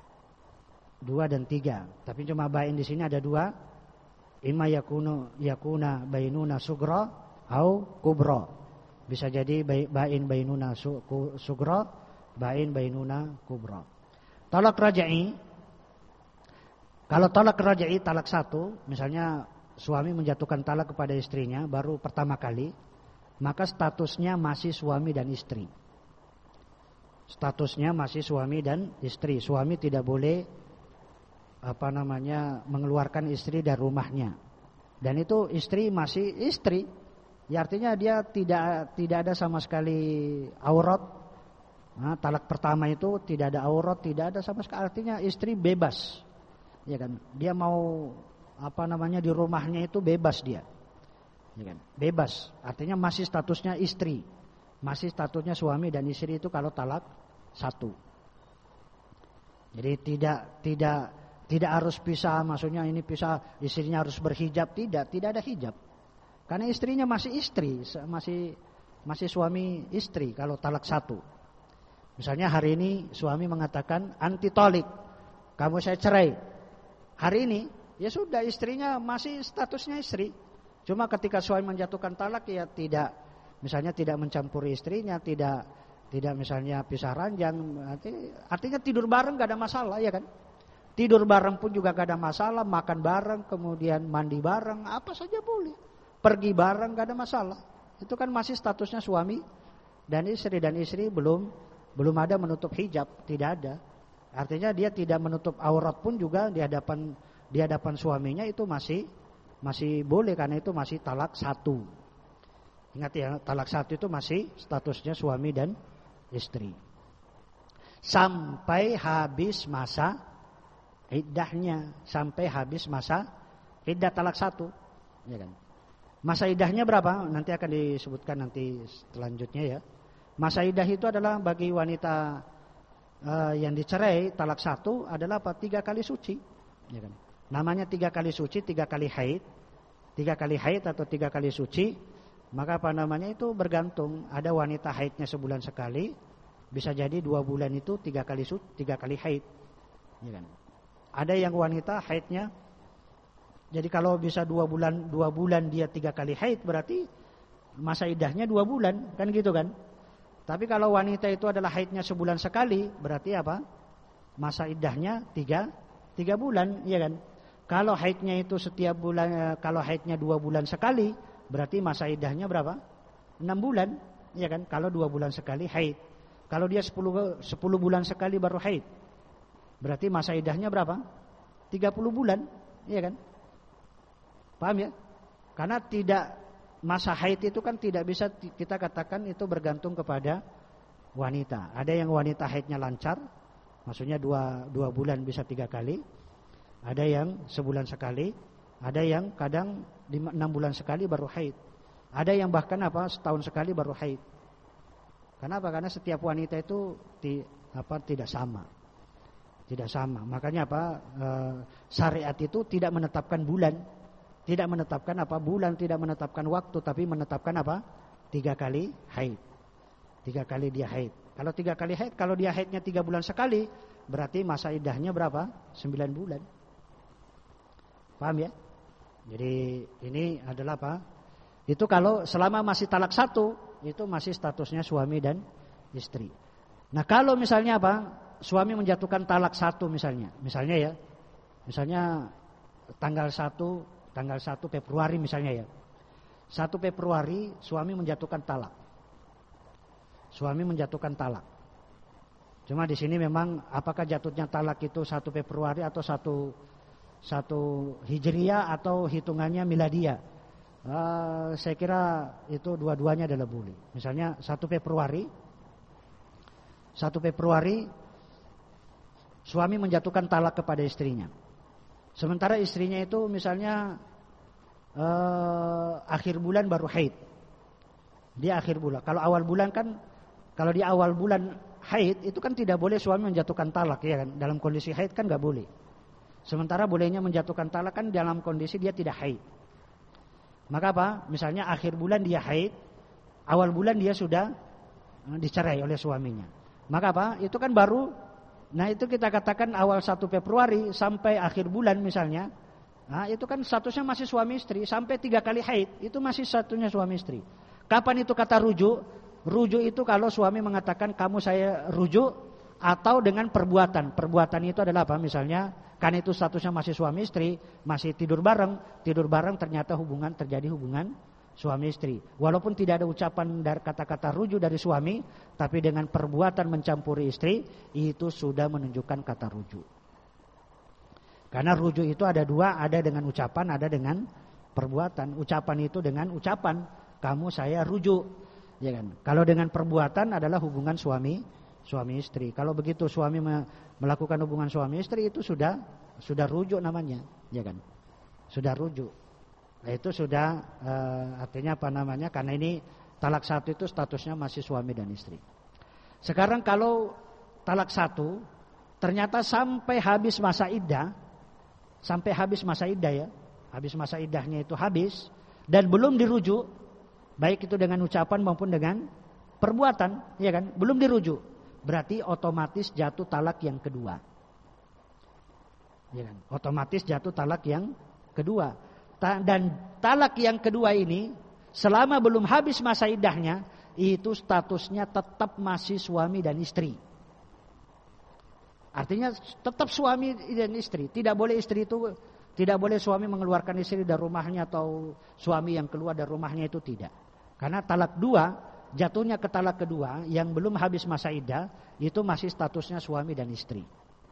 dua dan tiga. Tapi cuma bain di sini ada dua. Imma yakunu yakuna bainuna sugro au kubro. Bisa jadi bain bainuna sugro, bain bainuna kubro. Tolak raja'i, kalau tolak raja'i talak satu, misalnya suami menjatuhkan talak kepada istrinya baru pertama kali, maka statusnya masih suami dan istri. Statusnya masih suami dan istri. Suami tidak boleh apa namanya mengeluarkan istri dari rumahnya. Dan itu istri masih istri. Ya artinya dia tidak tidak ada sama sekali aurat. Nah, talak pertama itu tidak ada aurat, tidak ada sama sekali. Artinya istri bebas, ya kan? Dia mau apa namanya di rumahnya itu bebas dia, ya kan? Bebas. Artinya masih statusnya istri, masih statusnya suami dan istri itu kalau talak satu. Jadi tidak tidak tidak harus pisah. Maksudnya ini pisah istrinya harus berhijab, tidak tidak ada hijab. Karena istrinya masih istri, masih masih suami istri kalau talak satu. Misalnya hari ini suami mengatakan anti tolik, kamu saya cerai. Hari ini ya sudah istrinya masih statusnya istri. Cuma ketika suami menjatuhkan talak ya tidak, misalnya tidak mencampuri istrinya, tidak tidak misalnya pisah ranjang. Artinya tidur bareng gak ada masalah ya kan? Tidur bareng pun juga gak ada masalah, makan bareng, kemudian mandi bareng, apa saja boleh. Pergi bareng gak ada masalah. Itu kan masih statusnya suami dan istri, dan istri belum belum ada menutup hijab, tidak ada. Artinya dia tidak menutup aurat pun juga di hadapan di hadapan suaminya itu masih masih boleh, karena itu masih talak satu. Ingat ya, talak satu itu masih statusnya suami dan istri. Sampai habis masa iddahnya, sampai habis masa iddah talak satu, ya kan? Masa iddahnya berapa? Nanti akan disebutkan nanti selanjutnya ya. Masa iddah itu adalah bagi wanita uh, yang dicerai talak satu adalah apa? Tiga kali suci, ya kan? Namanya tiga kali suci, tiga kali haid, tiga kali haid atau tiga kali suci. Maka apa namanya itu bergantung. Ada wanita haidnya sebulan sekali, bisa jadi dua bulan itu tiga kali suci, tiga kali haid, ya kan? Ada yang wanita haidnya, jadi kalau bisa dua bulan, dua bulan dia tiga kali haid, berarti masa iddahnya dua bulan, kan gitu kan? Tapi kalau wanita itu adalah haidnya sebulan sekali, berarti apa? Masa iddahnya tiga, tiga bulan, ya kan? Kalau haidnya itu setiap bulan, kalau haidnya dua bulan sekali, berarti masa iddahnya berapa? Enam bulan, ya kan? Kalau dua bulan sekali haid. Kalau dia sepuluh, sepuluh bulan sekali baru haid, berarti masa iddahnya berapa? Tiga puluh bulan, ya kan? Paham ya? Karena tidak, masa haid itu kan tidak bisa kita katakan itu bergantung kepada wanita. Ada yang wanita haidnya lancar, maksudnya dua, dua bulan bisa tiga kali. Ada yang sebulan sekali. Ada yang kadang enam bulan sekali baru haid. Ada yang bahkan apa setahun sekali baru haid. Kenapa? Karena setiap wanita itu ti, apa, tidak sama. Tidak sama. Makanya apa? E, syariat itu tidak menetapkan bulan. Tidak menetapkan apa bulan, tidak menetapkan waktu, tapi menetapkan apa? Tiga kali haid. Tiga kali dia haid. Kalau tiga kali haid, kalau dia haidnya tiga bulan sekali, berarti masa iddahnya berapa? Sembilan bulan. Paham ya? Jadi ini adalah apa? Itu kalau selama masih talak satu, itu masih statusnya suami dan istri. Nah kalau misalnya apa? Suami menjatuhkan talak satu misalnya, misalnya ya, misalnya tanggal satu, tanggal satu Februari misalnya ya, satu Februari suami menjatuhkan talak, suami menjatuhkan talak. Cuma di sini memang apakah jatuhnya talak itu satu Februari atau satu satu Hijriah atau hitungannya Miladiyah? Uh, saya kira itu dua-duanya adalah boleh. Misalnya satu Februari, satu Februari suami menjatuhkan talak kepada istrinya. Sementara istrinya itu misalnya uh, akhir bulan baru haid. Dia akhir bulan. Kalau awal bulan kan, kalau di awal bulan haid itu kan tidak boleh suami menjatuhkan talak, ya kan? Dalam kondisi haid kan nggak boleh. Sementara bolehnya menjatuhkan talak kan dalam kondisi dia tidak haid. Maka apa? Misalnya akhir bulan dia haid, awal bulan dia sudah dicerai oleh suaminya. Maka apa? Itu kan baru. Nah itu kita katakan awal satu Februari sampai akhir bulan misalnya. Nah itu kan statusnya masih suami istri. Sampai tiga kali haid itu masih statusnya suami istri. Kapan itu kata rujuk? Rujuk itu kalau suami mengatakan kamu saya rujuk, atau dengan perbuatan. Perbuatan itu adalah apa? Misalnya kan itu statusnya masih suami istri, masih tidur bareng, tidur bareng ternyata hubungan terjadi hubungan suami istri. Walaupun tidak ada ucapan dari kata-kata rujuk dari suami, tapi dengan perbuatan mencampuri istri, itu sudah menunjukkan kata rujuk. Karena rujuk itu ada dua, ada dengan ucapan, ada dengan perbuatan. Ucapan itu dengan ucapan, kamu saya rujuk, ya kan? Kalau dengan perbuatan adalah hubungan suami suami istri. Kalau begitu suami melakukan hubungan suami istri itu sudah sudah rujuk namanya, ya kan? Sudah rujuk. Nah, itu sudah uh, artinya apa namanya? Karena ini talak satu itu statusnya masih suami dan istri. Sekarang kalau talak satu ternyata sampai habis masa iddah, sampai habis masa iddah ya, habis masa iddahnya itu habis dan belum dirujuk, baik itu dengan ucapan maupun dengan perbuatan, ya kan? Belum dirujuk. Berarti otomatis jatuh talak yang kedua, ya kan? Otomatis jatuh talak yang kedua. Dan talak yang kedua ini selama belum habis masa iddahnya itu statusnya tetap masih suami dan istri. Artinya tetap suami dan istri. Tidak boleh istri itu, tidak boleh suami mengeluarkan istri dari rumahnya atau suami yang keluar dari rumahnya, itu tidak. Karena talak dua, jatuhnya ke talak kedua yang belum habis masa iddah itu masih statusnya suami dan istri.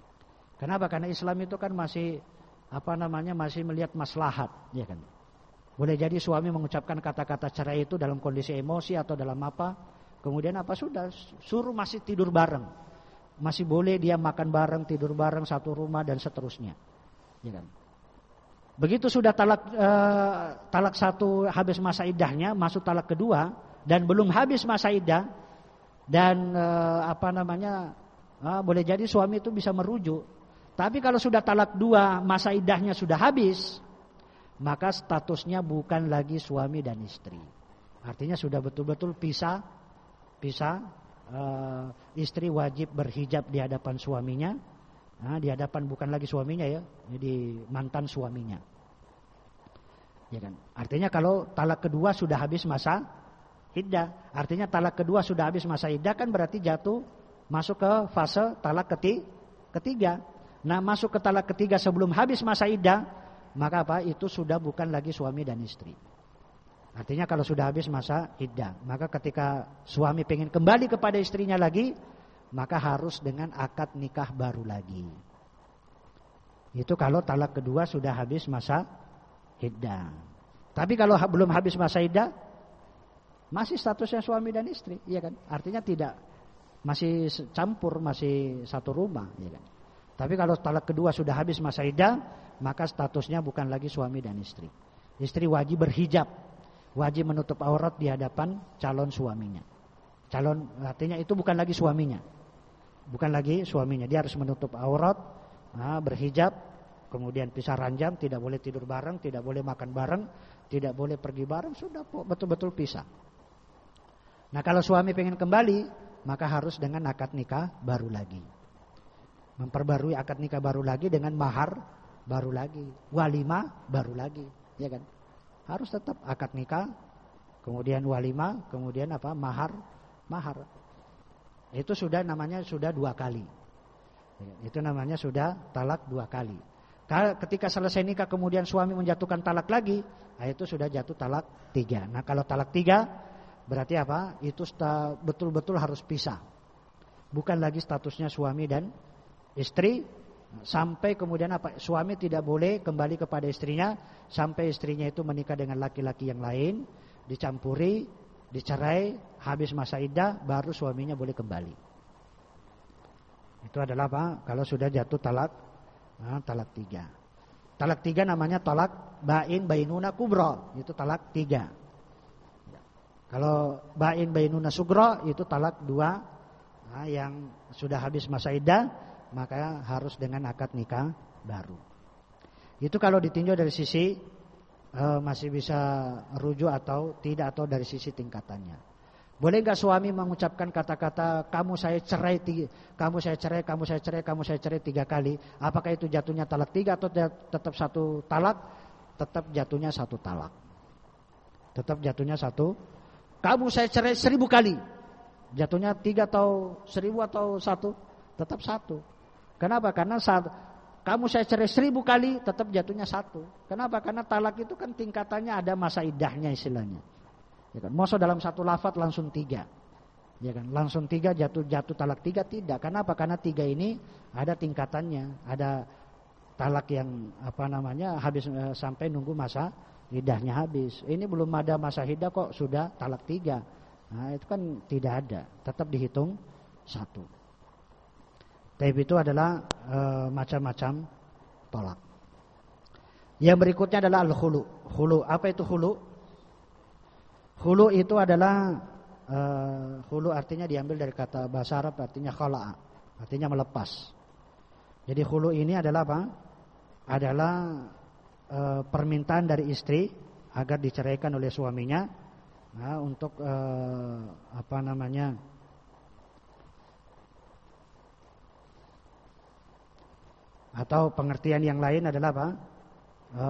Kenapa? Karena Islam itu kan masih apa namanya masih melihat maslahat, ya kan? Boleh jadi suami mengucapkan kata-kata cerai itu dalam kondisi emosi atau dalam apa. Kemudian apa sudah suruh masih tidur bareng. Masih boleh dia makan bareng, tidur bareng satu rumah dan seterusnya. Ya kan? Begitu sudah talak eh, talak satu habis masa iddahnya, masuk talak kedua dan belum habis masa iddah dan eh, apa namanya eh, boleh jadi suami itu bisa merujuk. Tapi kalau sudah talak dua, masa iddahnya sudah habis, maka statusnya bukan lagi suami dan istri. Artinya sudah betul-betul pisah, pisah. Uh, istri wajib berhijab di hadapan suaminya, nah, di hadapan bukan lagi suaminya ya, jadi mantan suaminya. Ya kan? Artinya kalau talak kedua sudah habis masa iddah, artinya talak kedua sudah habis masa iddah kan berarti jatuh masuk ke fase talak keti, ketiga. Nah, masuk ke talak ketiga sebelum habis masa iddah, maka apa? Itu sudah bukan lagi suami dan istri. Artinya kalau sudah habis masa iddah, maka ketika suami pengen kembali kepada istrinya lagi, maka harus dengan akad nikah baru lagi. Itu kalau talak kedua sudah habis masa iddah. Tapi kalau belum habis masa iddah, masih statusnya suami dan istri, iya kan? Artinya tidak, masih campur, masih satu rumah, iya kan? Tapi kalau talak kedua sudah habis masa iddah, maka statusnya bukan lagi suami dan istri. Istri wajib berhijab, wajib menutup aurat di hadapan calon suaminya. Calon artinya itu bukan lagi suaminya, bukan lagi suaminya. Dia harus menutup aurat, nah, berhijab, kemudian pisah ranjang, tidak boleh tidur bareng, tidak boleh makan bareng, tidak boleh pergi bareng, sudah betul-betul pisah. Nah, kalau suami pengen kembali, maka harus dengan akad nikah baru lagi. Memperbarui akad nikah baru lagi dengan mahar baru lagi, walimah baru lagi, ya kan? Harus tetap akad nikah, kemudian walimah, kemudian apa? Mahar, mahar. Itu sudah namanya sudah dua kali. Itu namanya sudah talak dua kali. Ketika selesai nikah kemudian suami menjatuhkan talak lagi, nah itu sudah jatuh talak tiga. Nah, kalau talak tiga berarti apa? Itu betul-betul harus pisah. Bukan lagi statusnya suami dan istri. Sampai kemudian apa? Suami tidak boleh kembali kepada istrinya sampai istrinya itu menikah dengan laki-laki yang lain, dicampuri, dicerai, habis masa iddah, baru suaminya boleh kembali. Itu adalah apa? Kalau sudah jatuh talak, nah, talak tiga. Talak tiga namanya talak bain bainuna kubra, itu talak tiga. Kalau bain bainuna sugra itu talak dua, nah, yang sudah habis masa iddah, maka harus dengan akad nikah baru. Itu kalau ditinjau dari sisi e, masih bisa rujuk atau tidak, atau dari sisi tingkatannya. Boleh nggak suami mengucapkan kata-kata kamu saya cerai, tiga, kamu saya cerai, kamu saya cerai, kamu saya cerai tiga kali? Apakah itu jatuhnya talak tiga atau tetap satu talak? Tetap jatuhnya satu talak. Tetap jatuhnya satu. Kamu saya cerai seribu kali. Jatuhnya tiga atau seribu atau satu? Tetap satu. Kenapa? Karena saat kamu saya cerai seribu kali tetap jatuhnya satu. Kenapa? Karena talak itu kan tingkatannya ada masa iddahnya istilahnya. Ya kan? Masa dalam satu lafaz langsung tiga. Ya kan? Langsung tiga jatuh jatuh talak tiga tidak. Kenapa? Karena tiga ini ada tingkatannya. Ada talak yang apa namanya habis eh, sampai nunggu masa iddahnya habis. Ini belum ada masa iddah kok sudah talak tiga. Nah, itu kan tidak ada. Tetap dihitung satu. Taib itu adalah e, macam-macam tolak. Yang berikutnya adalah al-khulu. Khulu, apa itu khulu? Khulu itu adalah e, khulu artinya diambil dari kata bahasa Arab artinya khala'a, artinya melepas. Jadi khulu ini adalah apa? Adalah e, permintaan dari istri agar diceraikan oleh suaminya, nah, untuk e, apa namanya? Atau pengertian yang lain adalah apa? E,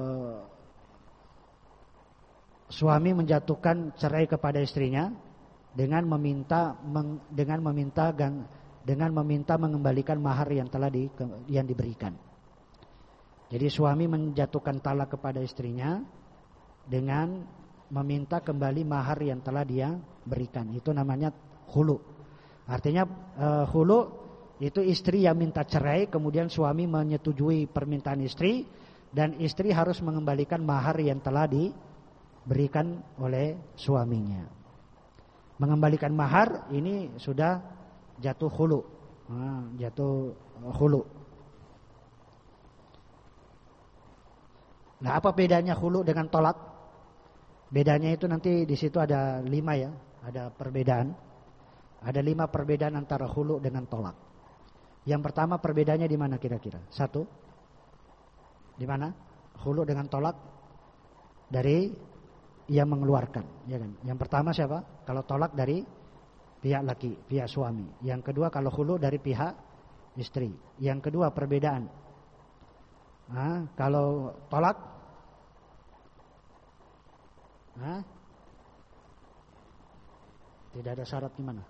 suami menjatuhkan cerai kepada istrinya dengan meminta meng, dengan meminta gang, dengan meminta mengembalikan mahar yang telah di, yang diberikan. Jadi suami menjatuhkan talak kepada istrinya dengan meminta kembali mahar yang telah dia berikan. Itu namanya khulu. Artinya e, khulu itu istri yang minta cerai, kemudian suami menyetujui permintaan istri, dan istri harus mengembalikan mahar yang telah diberikan oleh suaminya. Mengembalikan mahar ini sudah jatuh khulu, nah, jatuh khulu. Nah, apa bedanya khulu dengan tolak? Bedanya itu nanti di situ ada lima ya, ada perbedaan. Ada lima perbedaan antara khulu dengan tolak. Yang pertama perbedaannya di mana kira-kira? Satu, di mana? Khulu dengan tolak dari yang mengeluarkan, ya kan? Yang pertama siapa? Kalau tolak dari pihak laki, pihak suami. Yang kedua kalau khulu dari pihak istri. Yang kedua perbedaan. Nah, kalau tolak, nah, tidak ada syarat gimana?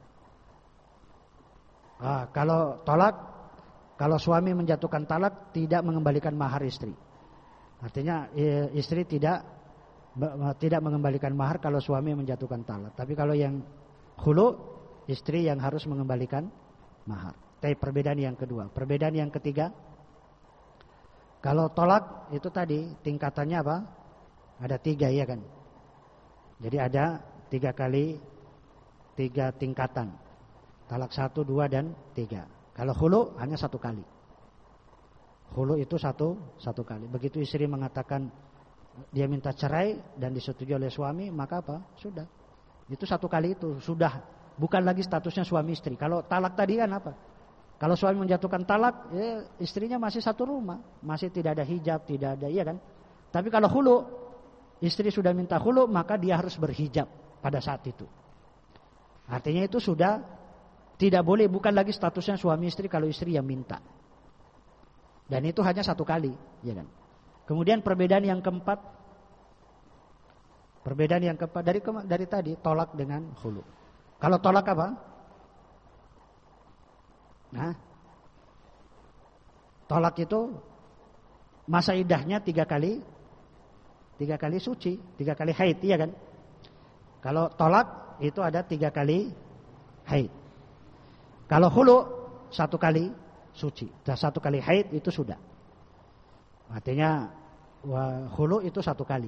Ah, kalau tolak, kalau suami menjatuhkan talak tidak mengembalikan mahar istri. Artinya istri tidak tidak mengembalikan mahar kalau suami menjatuhkan talak. Tapi kalau yang khulu, istri yang harus mengembalikan mahar. Tapi perbedaan yang kedua. Perbedaan yang ketiga, kalau tolak itu tadi tingkatannya apa? Ada tiga ya kan? Jadi ada tiga kali, tiga tingkatan. Talak satu, dua, dan tiga. Kalau khulu hanya satu kali. Khulu itu satu satu kali. Begitu istri mengatakan dia minta cerai dan disetujui oleh suami, maka apa? Sudah. Itu satu kali itu sudah, bukan lagi statusnya suami istri. Kalau talak tadi kan apa? Kalau suami menjatuhkan talak, ya istrinya masih satu rumah, masih tidak ada hijab, tidak ada, iya kan? Tapi kalau khulu, istri sudah minta khulu, maka dia harus berhijab pada saat itu. Artinya itu sudah tidak boleh, bukan lagi statusnya suami istri kalau istri yang minta. Dan itu hanya satu kali, ya kan? Kemudian perbedaan yang keempat, perbedaan yang keempat dari dari tadi tolak dengan khulu. Kalau tolak apa? Nah, tolak itu masa iddahnya tiga kali, tiga kali suci, tiga kali haid, ya kan? Kalau tolak itu ada tiga kali haid. Kalau khulu satu kali suci, dan satu kali haid itu sudah. Artinya khulu itu satu kali.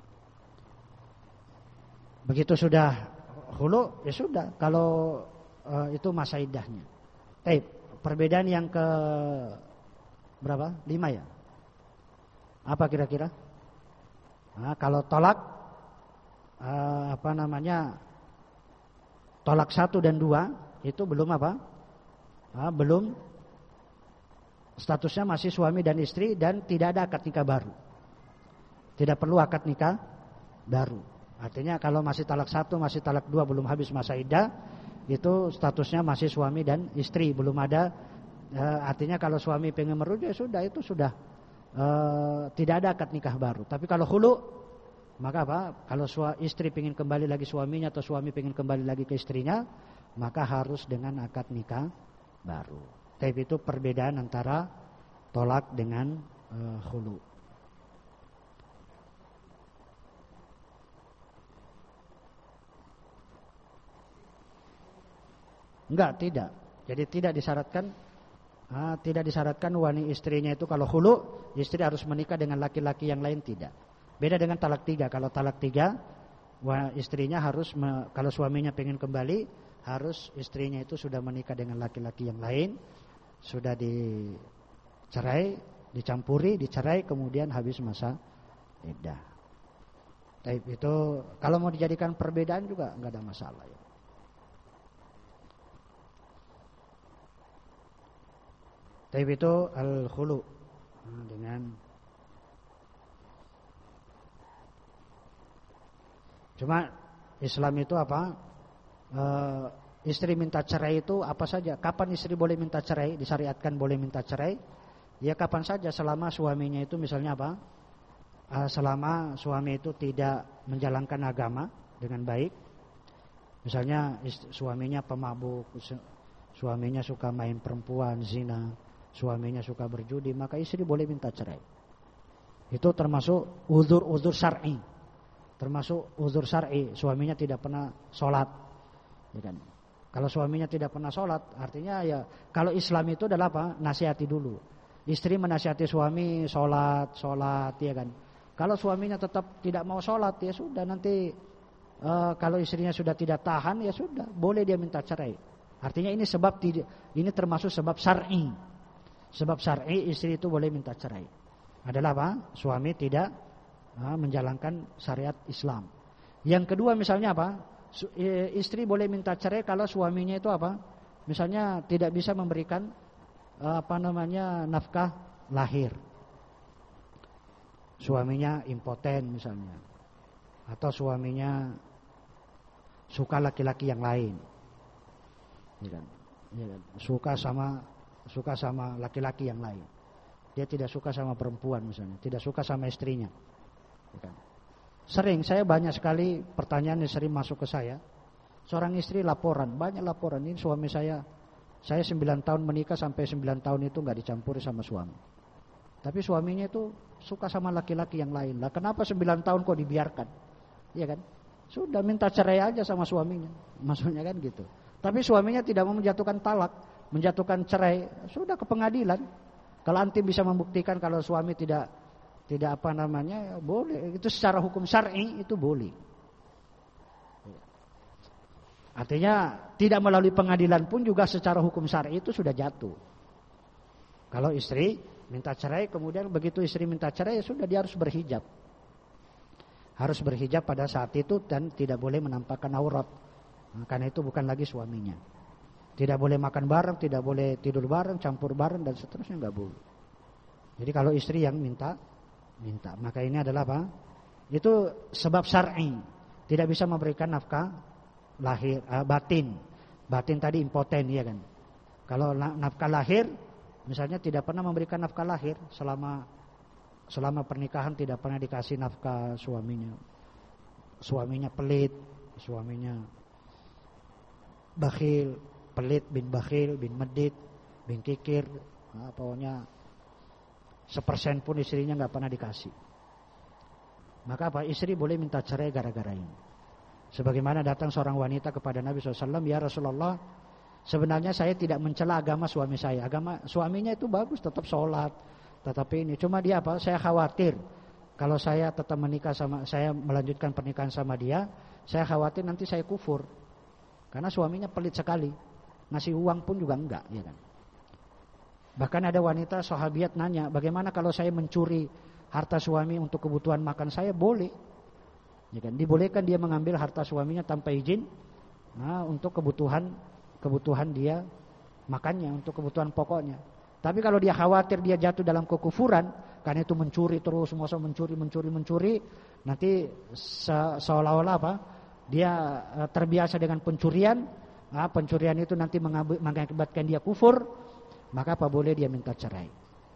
Begitu sudah khulu ya sudah. Kalau uh, itu masa iddahnya. Baik, perbedaan yang ke berapa? Lima ya. Apa kira-kira? Nah, kalau tolak uh, apa namanya? Tolak satu dan dua itu belum apa? Nah, belum statusnya masih suami dan istri dan tidak ada akad nikah baru. Tidak perlu akad nikah baru. Artinya kalau masih talak satu, masih talak dua belum habis masa iddah, itu statusnya masih suami dan istri, belum ada. E, artinya kalau suami pengen merujuk, ya sudah itu sudah e, tidak ada akad nikah baru. Tapi kalau khulu, maka apa? Kalau istri pengen kembali lagi suaminya atau suami pengen kembali lagi ke istrinya, maka harus dengan akad nikah baru. Tapi itu perbedaan antara tolak dengan e, khulu. Enggak, tidak. Jadi tidak disyaratkan, ah, tidak disyaratkan wani istrinya itu kalau khulu, istri harus menikah dengan laki-laki yang lain, tidak. Beda dengan talak tiga. Kalau talak tiga, istrinya harus, kalau suaminya pengen kembali, harus istrinya itu sudah menikah dengan laki-laki yang lain, sudah dicerai, dicampuri, dicerai, kemudian habis masa iddah. Tapi itu kalau mau dijadikan perbedaan juga enggak ada masalah ya. Tapi itu al-khulu dengan cuma Islam itu apa? E, istri minta cerai itu apa saja? Kapan istri boleh minta cerai? Disyariatkan boleh minta cerai? Ya kapan saja selama suaminya itu misalnya apa? E, selama suami itu tidak menjalankan agama dengan baik. Misalnya istri, suaminya pemabuk, suaminya suka main perempuan, zina, suaminya suka berjudi, maka istri boleh minta cerai. Itu termasuk uzur-uzur syar'i. Termasuk uzur syar'i, suaminya tidak pernah sholat, ya kan? Kalau suaminya tidak pernah sholat, artinya ya kalau Islam itu adalah apa? Nasihati dulu. Istri menasihati suami sholat, sholat, ya kan. Kalau suaminya tetap tidak mau sholat, ya sudah nanti uh, kalau istrinya sudah tidak tahan, ya sudah, boleh dia minta cerai. Artinya ini sebab tidak, ini termasuk sebab syar'i. Sebab syar'i istri itu boleh minta cerai. Adalah apa? Suami tidak uh, menjalankan syariat Islam. Yang kedua misalnya apa? Istri boleh minta cerai kalau suaminya itu apa? Misalnya tidak bisa memberikan apa namanya nafkah lahir, suaminya impoten misalnya, atau suaminya suka laki-laki yang lain, ya kan? Ya kan? suka sama suka sama laki-laki yang lain, dia tidak suka sama perempuan misalnya, tidak suka sama istrinya, ya kan? Sering saya banyak sekali pertanyaan yang sering masuk ke saya, seorang istri laporan, banyak laporan, ini suami saya Saya sembilan tahun menikah, sampai sembilan tahun itu nggak dicampuri sama suami. Tapi suaminya itu suka sama laki-laki yang lain. Lah kenapa sembilan tahun kok dibiarkan? Iya kan? Sudah minta cerai aja sama suaminya. Maksudnya kan gitu. Tapi suaminya tidak mau menjatuhkan talak, menjatuhkan cerai, sudah ke pengadilan. Kalau anti bisa membuktikan kalau suami tidak tidak apa namanya, boleh. Itu secara hukum syar'i itu boleh. Artinya tidak melalui pengadilan pun juga secara hukum syar'i itu sudah jatuh. Kalau istri minta cerai, kemudian begitu istri minta cerai, ya sudah, dia harus berhijab. Harus berhijab pada saat itu dan tidak boleh menampakkan aurat. Nah, karena itu bukan lagi suaminya. Tidak boleh makan bareng, tidak boleh tidur bareng, campur bareng dan seterusnya, nggak boleh. Jadi kalau istri yang minta minta, maka ini adalah apa? Itu sebab syar'i. Tidak bisa memberikan nafkah lahir, uh, batin, batin tadi impoten, ya kan. Kalau nafkah lahir, misalnya tidak pernah memberikan nafkah lahir selama selama pernikahan, tidak pernah dikasih nafkah suaminya. Suaminya pelit, suaminya bakhil, pelit bin bakhil bin medit bin kikir, nah, pokoknya sepersen pun istrinya nggak pernah dikasih. Maka apa? Istri boleh minta cerai gara-gara ini. Sebagaimana datang seorang wanita kepada Nabi shallallahu alaihi wasallam, ya Rasulullah, sebenarnya saya tidak mencela agama suami saya. Agama suaminya itu bagus, tetap sholat, tetapi ini cuma dia apa? Saya khawatir kalau saya tetap menikah sama, saya melanjutkan pernikahan sama dia, saya khawatir nanti saya kufur. Karena suaminya pelit sekali, ngasih uang pun juga enggak, ya kan? Bahkan ada wanita sahabiat nanya, bagaimana kalau saya mencuri harta suami untuk kebutuhan makan saya? Boleh. Ya kan, dibolehkan dia mengambil harta suaminya tanpa izin, nah, untuk kebutuhan kebutuhan dia makannya, untuk kebutuhan pokoknya. Tapi kalau dia khawatir dia jatuh dalam kekufuran, karena itu mencuri terus, masa mencuri mencuri mencuri, nanti se- seolah-olah apa? Dia uh, terbiasa dengan pencurian, nah, pencurian itu nanti mengakibatkan dia kufur, maka apa boleh dia minta cerai.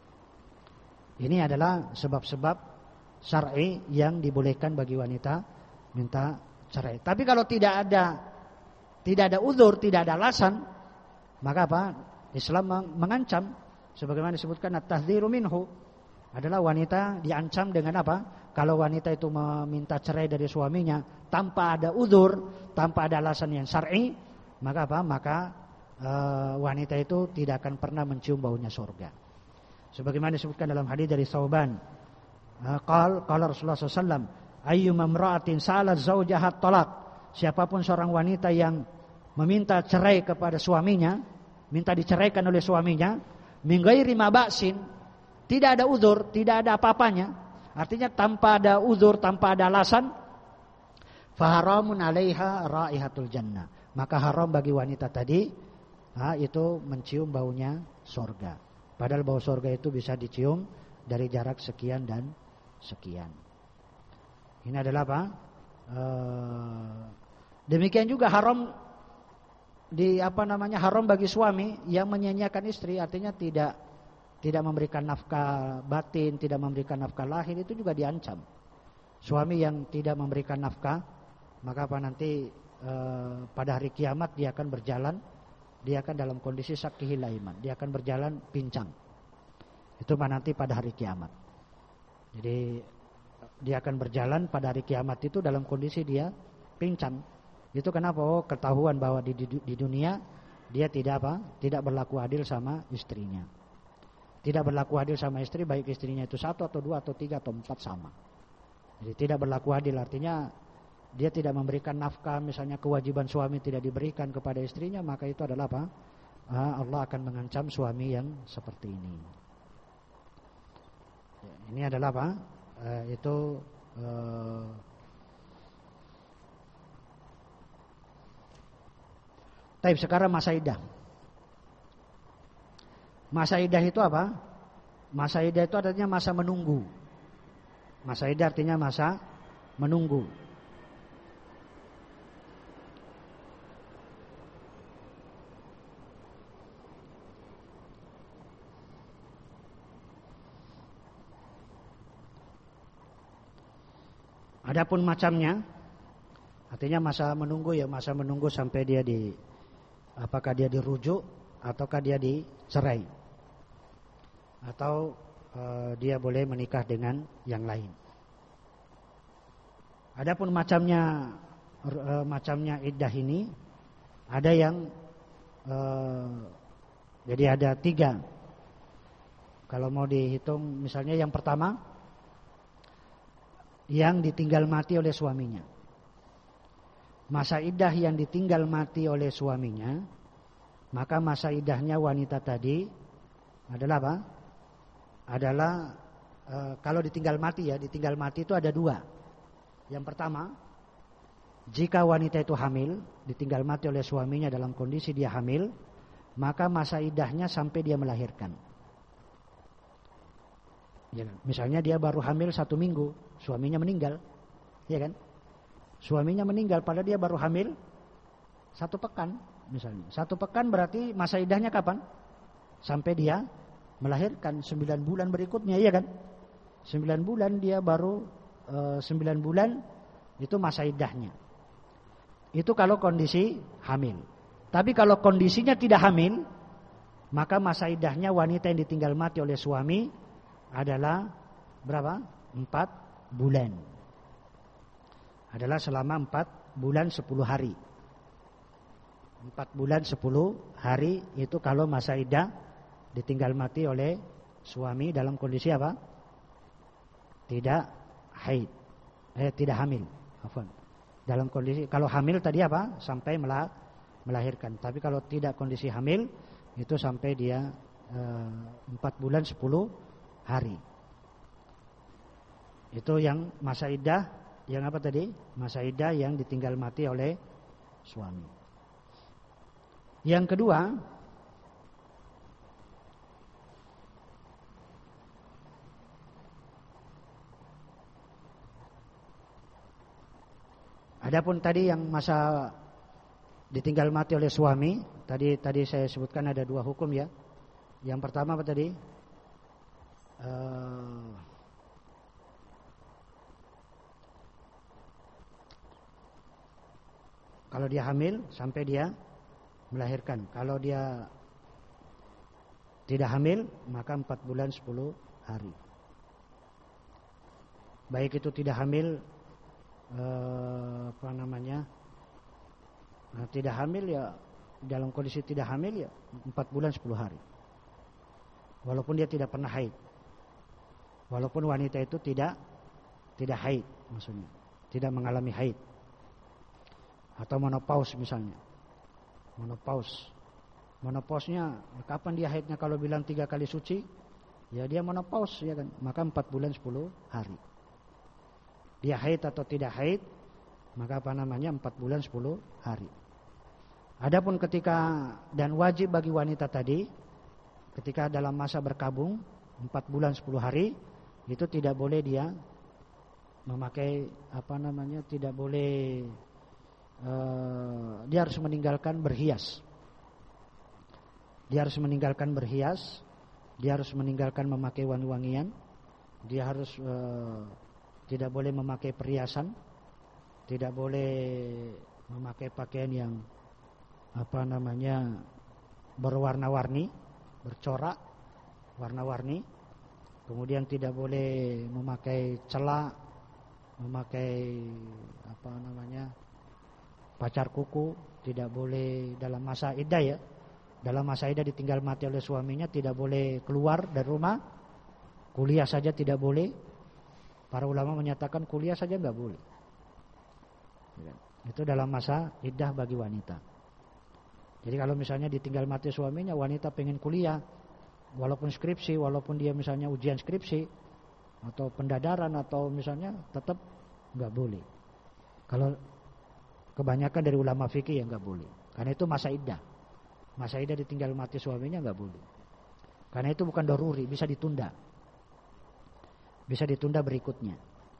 Ini adalah sebab-sebab syar'i yang dibolehkan bagi wanita minta cerai. Tapi kalau tidak ada tidak ada uzur, tidak ada alasan, maka apa? Islam mengancam, sebagaimana disebutkan at-tahdziru minhu, adalah wanita diancam dengan apa? Kalau wanita itu meminta cerai dari suaminya tanpa ada uzur, tanpa ada alasan yang syar'i, maka apa? Maka e, wanita itu tidak akan pernah mencium baunya surga. Sebagaimana disebutkan dalam hadis dari Tsauban, Qal qala Rasulullah sallallahu alaihi wasallam, ayyuma imra'atin sa'alat zawjaha talaq, siapapun seorang wanita yang meminta cerai kepada suaminya, minta diceraikan oleh suaminya, min ghairi ma ba'sin, tidak ada uzur, tidak ada apa-apanya, artinya tanpa ada uzur, tanpa ada alasan, fa haramun 'alaiha raihatul jannah, maka haram bagi wanita tadi ha, itu mencium baunya surga. Padahal bau surga itu bisa dicium dari jarak sekian dan sekian. Ini adalah apa? E, demikian juga haram di apa namanya haram bagi suami yang menyanyiakan istri, artinya tidak tidak memberikan nafkah batin, tidak memberikan nafkah lahir, itu juga diancam. Suami yang tidak memberikan nafkah, maka apa nanti e, pada hari kiamat dia akan berjalan, dia akan dalam kondisi sakihil iman, dia akan berjalan pincang. Itu nanti pada hari kiamat. Jadi dia akan berjalan pada hari kiamat itu dalam kondisi dia pincang. Itu kenapa? Oh, ketahuan bahwa di, di, di dunia dia tidak apa? Tidak berlaku adil sama istrinya. Tidak berlaku adil sama istri, baik istrinya itu satu atau dua atau tiga atau empat sama. Jadi tidak berlaku adil artinya dia tidak memberikan nafkah, misalnya kewajiban suami tidak diberikan kepada istrinya, maka itu adalah apa? Allah akan mengancam suami yang seperti ini. Ini adalah apa? Uh, itu uh, Taib. Sekarang masa iddah. Masa iddah itu apa? Masa iddah itu artinya masa menunggu. Masa iddah artinya masa menunggu. Adapun macamnya, artinya masa menunggu ya masa menunggu sampai dia di, apakah dia dirujuk ataukah dia dicerai, atau uh, dia boleh menikah dengan yang lain. Adapun macamnya, uh, macamnya iddah ini ada yang, uh, jadi ada tiga. Kalau mau dihitung, misalnya yang pertama, yang ditinggal mati oleh suaminya. Masa iddah yang ditinggal mati oleh suaminya, maka masa iddahnya wanita tadi adalah apa? Adalah e, kalau ditinggal mati ya, ditinggal mati itu ada dua. Yang pertama, jika wanita itu hamil, ditinggal mati oleh suaminya dalam kondisi dia hamil, maka masa iddahnya sampai dia melahirkan. Ya, misalnya dia baru hamil satu minggu, suaminya meninggal, ya kan? Suaminya meninggal padahal dia baru hamil satu pekan, misalnya. Satu pekan berarti masa iddahnya kapan? Sampai dia melahirkan sembilan bulan berikutnya, ya kan? Sembilan bulan dia baru e, sembilan bulan itu masa iddahnya. Itu kalau kondisi hamil. Tapi kalau kondisinya tidak hamil, maka masa iddahnya wanita yang ditinggal mati oleh suami adalah berapa? Empat bulan. Adalah selama empat bulan sepuluh hari. Empat bulan sepuluh hari itu kalau masa iddah ditinggal mati oleh suami dalam kondisi apa? Tidak haid, eh tidak hamil. Afwan. Dalam kondisi kalau hamil tadi apa? Sampai melahirkan. Tapi kalau tidak kondisi hamil itu sampai dia empat bulan sepuluh hari. Itu yang masa iddah, yang apa tadi? Masa iddah yang ditinggal mati oleh suami. Yang kedua, adapun tadi yang masa ditinggal mati oleh suami, tadi tadi saya sebutkan ada dua hukum ya. Yang pertama apa tadi? Uh, kalau dia hamil sampai dia melahirkan. Kalau dia tidak hamil maka empat bulan sepuluh hari. Baik itu tidak hamil uh, apa namanya? Nah, tidak hamil ya dalam kondisi tidak hamil ya empat bulan sepuluh hari. Walaupun dia tidak pernah haid. Walaupun wanita itu tidak tidak haid, maksudnya tidak mengalami haid atau menopause misalnya. Menopause, menopausnya kapan dia haidnya? Kalau bilang tiga kali suci, ya dia menopause ya kan, maka empat bulan sepuluh hari. Dia haid atau tidak haid, maka apa namanya empat bulan sepuluh hari. Adapun ketika dan wajib bagi wanita tadi, ketika dalam masa berkabung empat bulan sepuluh hari. Itu tidak boleh dia memakai apa namanya, tidak boleh uh, dia harus meninggalkan berhias. Dia harus meninggalkan berhias, dia harus meninggalkan memakai wangi-wangian, dia harus uh, tidak boleh memakai perhiasan, tidak boleh memakai pakaian yang apa namanya berwarna-warni, bercorak, warna-warni. Kemudian tidak boleh memakai celak, memakai apa namanya pacar kuku, tidak boleh dalam masa iddah ya. dalam masa iddah ditinggal mati oleh suaminya tidak boleh keluar dari rumah, kuliah saja tidak boleh. Para ulama menyatakan kuliah saja nggak boleh. Itu dalam masa iddah bagi wanita. Jadi kalau misalnya ditinggal mati suaminya, wanita pengen kuliah, walaupun skripsi, walaupun dia misalnya ujian skripsi atau pendadaran atau misalnya, tetap nggak boleh. Kalau kebanyakan dari ulama fikih ya nggak boleh, karena itu masa iddah. Masa iddah ditinggal mati suaminya nggak boleh, karena itu bukan daruri, bisa ditunda, bisa ditunda berikutnya.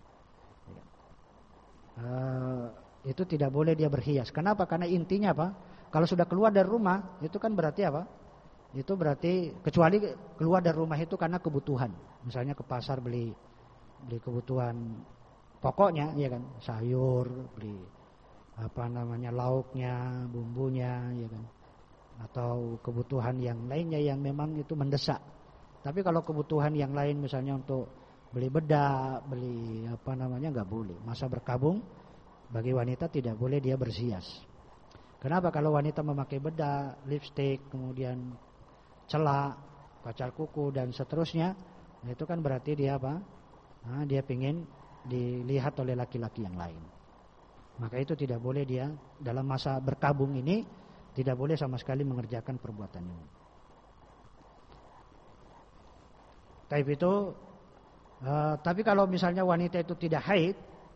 Uh, itu tidak boleh dia berhias. Kenapa? Karena intinya apa? Kalau sudah keluar dari rumah, itu kan berarti apa? Itu berarti kecuali keluar dari rumah itu karena kebutuhan, misalnya ke pasar beli beli kebutuhan pokoknya, ya kan, sayur, beli apa namanya lauknya, bumbunya, ya kan, atau kebutuhan yang lainnya yang memang itu mendesak. Tapi kalau kebutuhan yang lain misalnya untuk beli bedak, beli apa namanya, nggak boleh. Masa berkabung bagi wanita tidak boleh dia berhias. Kenapa? Kalau wanita memakai bedak, lipstik, kemudian celak, kacal kuku dan seterusnya, itu kan berarti dia apa? Nah, dia ingin dilihat oleh laki-laki yang lain. Maka itu tidak boleh dia dalam masa berkabung ini, tidak boleh sama sekali mengerjakan perbuatan ini. Tapi itu, uh, tapi kalau misalnya wanita itu tidak haid,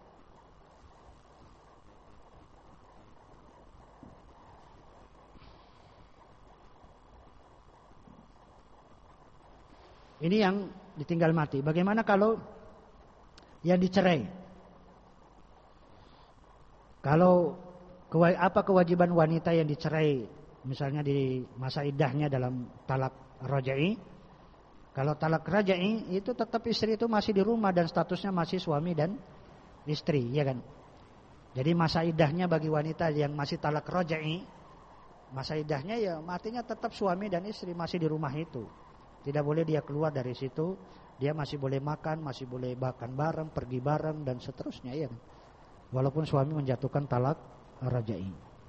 ini yang ditinggal mati. Bagaimana kalau yang dicerai? Kalau apa kewajiban wanita yang dicerai, misalnya di masa iddahnya dalam talak rajai? Kalau talak rajai itu tetap istri itu masih di rumah dan statusnya masih suami dan istri, ya kan? Jadi masa iddahnya bagi wanita yang masih talak rajai, masa iddahnya ya matinya tetap suami dan istri masih di rumah itu. Tidak boleh dia keluar dari situ. Dia masih boleh makan, masih boleh makan bareng, pergi bareng dan seterusnya, ya kan? Walaupun suami menjatuhkan talak rajai.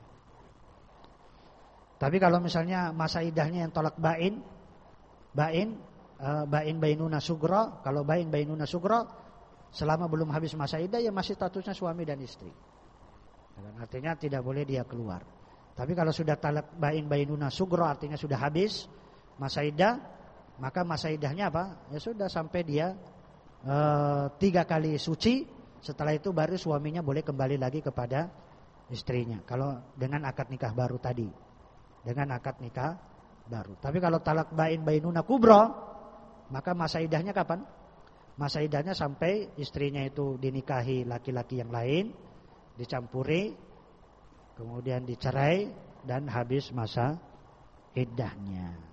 Tapi kalau misalnya masa iddahnya yang talak bain, bain, uh, bain bainuna sugra, kalau bain bainuna sugra, selama belum habis masa iddah ya masih statusnya suami dan istri. Artinya tidak boleh dia keluar. Tapi kalau sudah talak bain bainuna sugra, artinya sudah habis masa iddah, maka masa iddahnya apa? Ya sudah sampai dia e, tiga kali suci. Setelah itu baru suaminya boleh kembali lagi kepada istrinya. Kalau dengan akad nikah baru tadi, dengan akad nikah baru. Tapi kalau talak bain bainuna kubro, maka masa iddahnya kapan? Masa iddahnya sampai istrinya itu dinikahi laki-laki yang lain, dicampuri, kemudian dicerai dan habis masa iddahnya.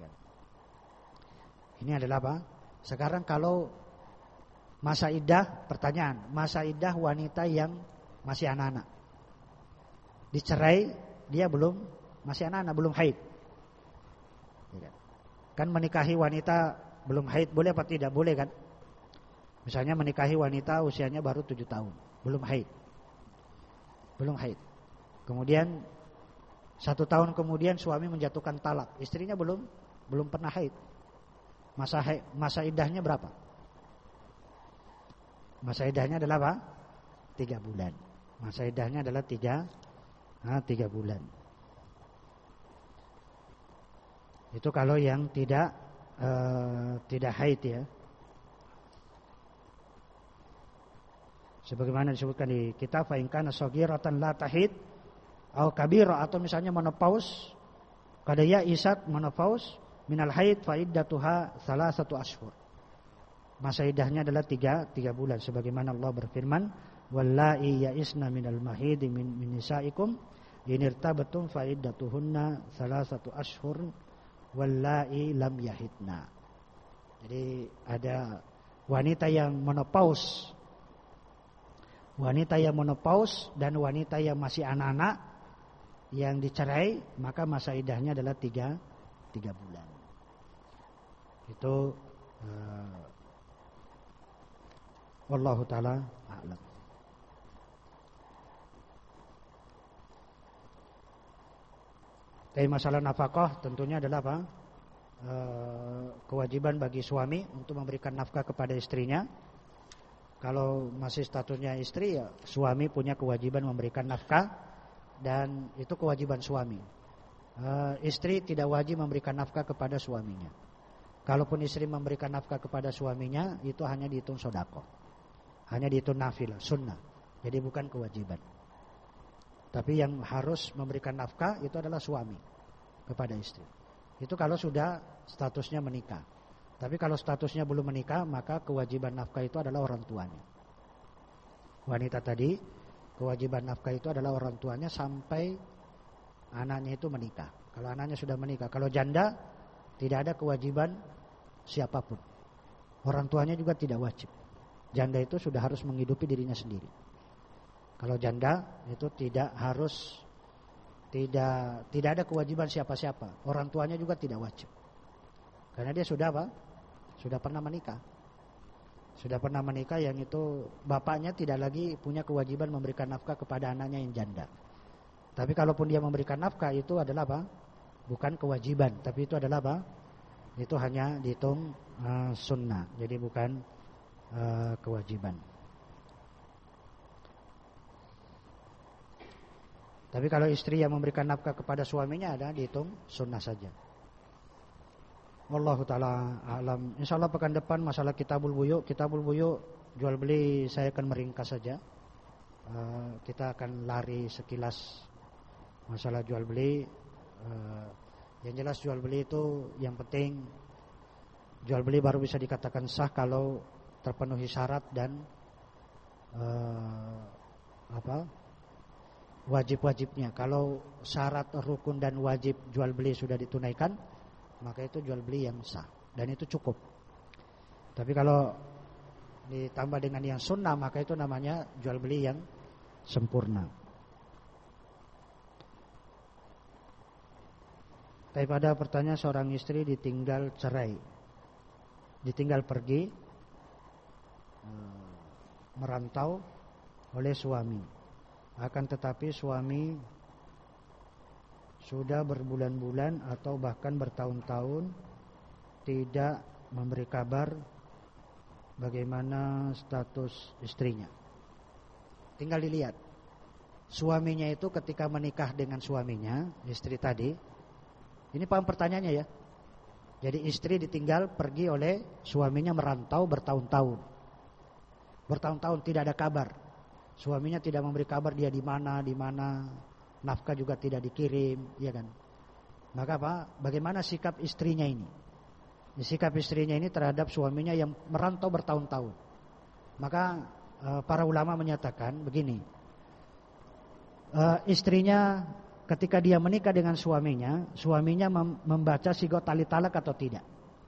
Ini adalah apa? Sekarang kalau masa iddah, pertanyaan, masa iddah wanita yang masih anak-anak, dicerai, dia belum, masih anak-anak, belum haid. Kan menikahi wanita belum haid boleh apa tidak? Boleh kan? Misalnya menikahi wanita usianya baru tujuh tahun, belum haid, belum haid. Kemudian satu tahun kemudian suami menjatuhkan talak, istrinya belum, belum pernah haid. Masa masa iddahnya berapa? Masa iddahnya adalah apa? Tiga bulan. Masa iddahnya adalah tiga, nah, tiga bulan. Itu kalau yang tidak uh, tidak haid ya. Sebagaimana disebutkan di kitab, fa in kana shaghiratan la tahid atau kabira, atau misalnya menopause, kada ya isat menopause minal haid fa iddatuha salasatu ashhur. Masa iddahnya adalah tiga, tiga bulan sebagaimana Allah berfirman, wallahi ya'isna minal mahid min, min nisaikum in irtabatum fa iddatuhunna salasatu ashhur wallahi lam yahidna. Jadi ada wanita yang menopause, wanita yang menopause dan wanita yang masih anak-anak yang dicerai, maka masa iddahnya adalah tiga, tiga bulan. Itu uh, wallahu taala a'lam. Tapi masalah nafkah tentunya adalah apa? E, kewajiban bagi suami untuk memberikan nafkah kepada istrinya. Kalau masih statusnya istri, ya suami punya kewajiban memberikan nafkah, dan itu kewajiban suami. E, istri tidak wajib memberikan nafkah kepada suaminya. Kalaupun istri memberikan nafkah kepada suaminya, itu hanya dihitung sedekah, hanya dihitung nafilah, sunnah. Jadi bukan kewajiban. Tapi yang harus memberikan nafkah itu adalah suami kepada istri. Itu kalau sudah statusnya menikah. Tapi kalau statusnya belum menikah, maka kewajiban nafkah itu adalah orang tuanya. Wanita tadi, kewajiban nafkah itu adalah orang tuanya sampai anaknya itu menikah. Kalau anaknya sudah menikah, kalau janda tidak ada kewajiban siapapun. Orang tuanya juga tidak wajib. Janda itu sudah harus menghidupi dirinya sendiri. Kalau janda itu tidak harus tidak tidak ada kewajiban siapa-siapa. Orang tuanya juga tidak wajib. Karena dia sudah apa? Sudah pernah menikah. Sudah pernah menikah, yang itu bapaknya tidak lagi punya kewajiban memberikan nafkah kepada anaknya yang janda. Tapi kalaupun dia memberikan nafkah, itu adalah apa? Bukan kewajiban, tapi itu adalah apa? Itu hanya dihitung uh, sunnah. Jadi bukan uh, kewajiban. Tapi kalau istri yang memberikan nafkah kepada suaminya, ada dihitung sunnah saja. Wallahu ta'ala a'lam. InsyaAllah pekan depan masalah kitabul buyu. Kitabul buyu jual beli saya akan meringkas saja. uh, Kita akan lari sekilas masalah jual beli. uh, Yang jelas jual beli itu yang penting, jual beli baru bisa dikatakan sah kalau terpenuhi syarat dan uh, apa wajib-wajibnya. Kalau syarat, rukun dan wajib jual beli sudah ditunaikan, maka itu jual beli yang sah, dan itu cukup. Tapi kalau ditambah dengan yang sunnah, maka itu namanya jual beli yang sempurna. Daripada pertanyaan, seorang istri ditinggal cerai, ditinggal pergi merantau oleh suami. Akan tetapi suami sudah berbulan-bulan atau bahkan bertahun-tahun tidak memberi kabar bagaimana status istrinya. Tinggal dilihat. Suaminya itu ketika menikah dengan suaminya, istri tadi, ini paham pertanyaannya ya. Jadi istri ditinggal pergi oleh suaminya merantau bertahun-tahun. Bertahun-tahun tidak ada kabar. Suaminya tidak memberi kabar dia di mana, di mana, nafkah juga tidak dikirim, ya kan? Maka apa? Bagaimana sikap istrinya ini? Sikap istrinya ini terhadap suaminya yang merantau bertahun-tahun. Maka uh, para ulama menyatakan begini, uh, istrinya ketika dia menikah dengan suaminya, suaminya mem- membaca sigot tali talak atau tidak?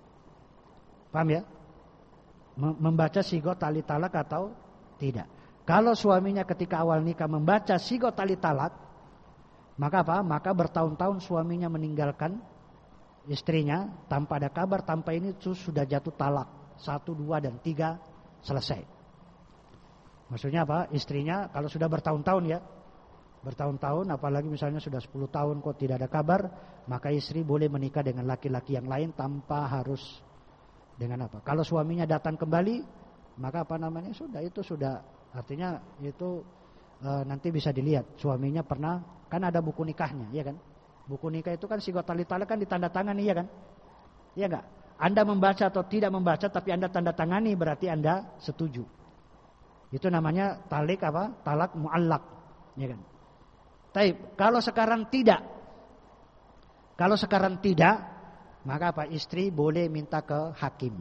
Paham ya? Mem- membaca sigot tali talak atau tidak? Kalau suaminya ketika awal nikah membaca sigot tali talak, maka apa? Maka bertahun-tahun suaminya meninggalkan istrinya tanpa ada kabar, tanpa ini sudah jatuh talak. Satu, dua, dan tiga selesai. Maksudnya apa? Istrinya kalau sudah bertahun-tahun ya, bertahun-tahun, apalagi misalnya sudah sepuluh tahun kok tidak ada kabar, maka istri boleh menikah dengan laki-laki yang lain tanpa harus dengan apa? Kalau suaminya datang kembali, maka apa namanya? Sudah, itu sudah. Artinya itu e, nanti bisa dilihat suaminya pernah, kan ada buku nikahnya, ya kan? Buku nikah itu kan sigot tali talak kan ditandatangani, ya kan? Iya enggak? Anda membaca atau tidak membaca, tapi Anda tanda tangani, berarti Anda setuju. Itu namanya talik apa? Talak muallak, ya kan? Tapi kalau sekarang tidak, kalau sekarang tidak, maka apa? Istri boleh minta ke hakim.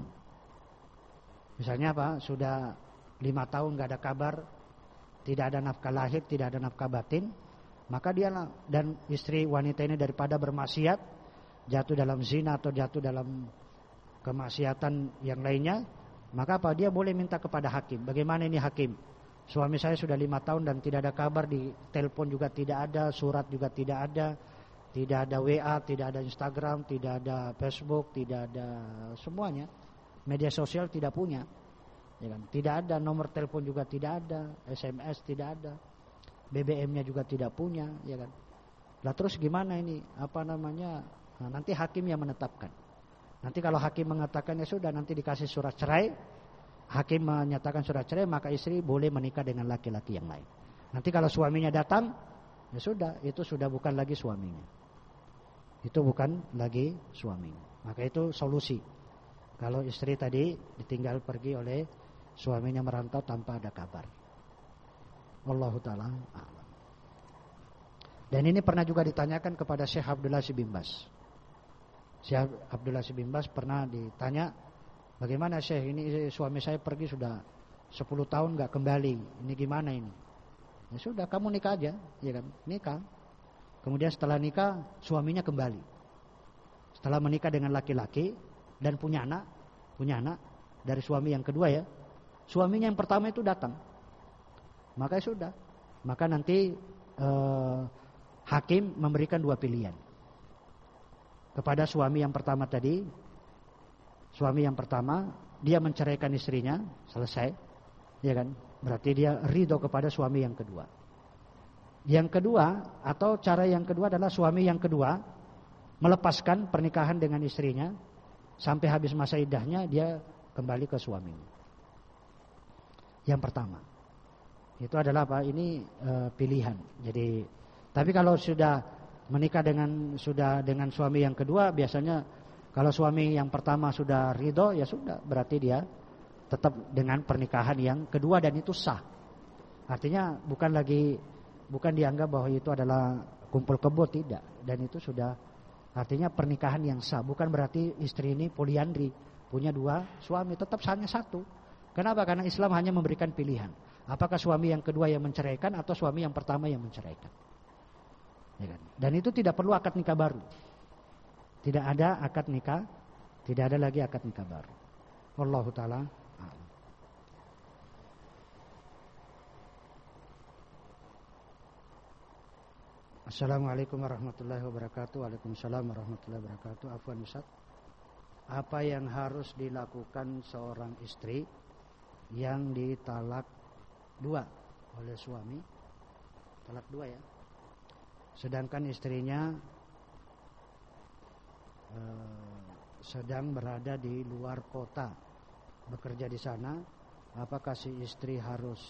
Misalnya apa? Sudah lima tahun nggak ada kabar, tidak ada nafkah lahir, tidak ada nafkah batin, maka dia dan istri wanita ini daripada bermaksiat, jatuh dalam zina atau jatuh dalam kemaksiatan yang lainnya, maka apa? Dia boleh minta kepada hakim. Bagaimana ini hakim? Suami saya sudah lima tahun dan tidak ada kabar, di telepon juga tidak ada, surat juga tidak ada, tidak ada W A, tidak ada Instagram, tidak ada Facebook, tidak ada semuanya, media sosial tidak punya. Ya kan? Tidak ada, nomor telepon juga tidak ada, S M S tidak ada, B B M-nya juga tidak punya, ya kan? Lah terus gimana ini? Apa namanya? Nah, nanti hakim yang menetapkan. Nanti kalau hakim mengatakan ya sudah, nanti dikasih surat cerai, hakim menyatakan surat cerai, maka istri boleh menikah dengan laki-laki yang lain. Nanti kalau suaminya datang, ya sudah, itu sudah bukan lagi suaminya. Itu bukan lagi suaminya. Maka itu solusi. Kalau istri tadi ditinggal pergi oleh suaminya merantau tanpa ada kabar. Wallahu ta'ala a'lam. Dan ini pernah juga ditanyakan kepada Syekh Abdul Aziz bin Baz. Syekh Abdul Aziz bin Baz pernah ditanya, bagaimana Syekh, ini suami saya pergi sudah sepuluh tahun gak kembali, ini gimana ini? Ya sudah, kamu nikah aja, ya kan? Nikah. Kemudian setelah nikah suaminya kembali. Setelah menikah dengan laki-laki dan punya anak, punya anak dari suami yang kedua ya. Suaminya yang pertama itu datang. Maka sudah. Maka nanti eh, hakim memberikan dua pilihan. Kepada suami yang pertama tadi, suami yang pertama dia menceraikan istrinya, selesai. Ya kan? Berarti dia ridho kepada suami yang kedua. Yang kedua, atau cara yang kedua adalah suami yang kedua melepaskan pernikahan dengan istrinya sampai habis masa iddahnya, dia kembali ke suaminya. Yang pertama itu adalah apa? Ini e, pilihan. Jadi, tapi kalau sudah menikah dengan sudah dengan suami yang kedua, biasanya kalau suami yang pertama sudah ridho, ya sudah, berarti dia tetap dengan pernikahan yang kedua dan itu sah. Artinya bukan lagi bukan dianggap bahwa itu adalah kumpul kebo, tidak. Dan itu sudah artinya pernikahan yang sah. Bukan berarti istri ini poliandri, punya dua suami, tetap hanya satu. Kenapa? Karena Islam hanya memberikan pilihan. Apakah suami yang kedua yang menceraikan atau suami yang pertama yang menceraikan. Ya kan? Dan itu tidak perlu akad nikah baru. Tidak ada akad nikah, tidak ada lagi akad nikah baru. Wallahu ta'ala. Assalamualaikum warahmatullahi wabarakatuh. Waalaikumsalam warahmatullahi wabarakatuh. Afwan Ustaz, apa yang harus dilakukan seorang istri yang ditalak dua oleh suami, talak dua ya, sedangkan istrinya eh, sedang berada di luar kota, bekerja di sana? Apakah si istri harus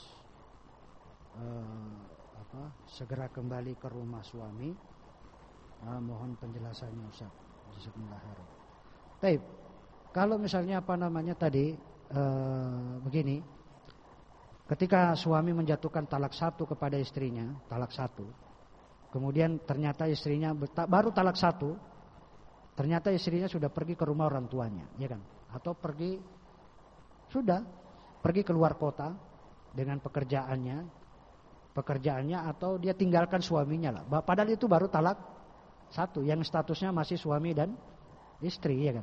eh, apa, segera kembali ke rumah suami? Ah, mohon penjelasannya Ustaz. Bismillahirrahmanirrahim. Baik. Kalau misalnya apa namanya tadi eh, begini, ketika suami menjatuhkan talak satu kepada istrinya, talak satu, kemudian ternyata istrinya baru talak satu, ternyata istrinya sudah pergi ke rumah orang tuanya, ya kan? Atau pergi sudah pergi keluar kota dengan pekerjaannya. pekerjaannya atau dia tinggalkan suaminya lah. Padahal itu baru talak satu yang statusnya masih suami dan istri, ya kan?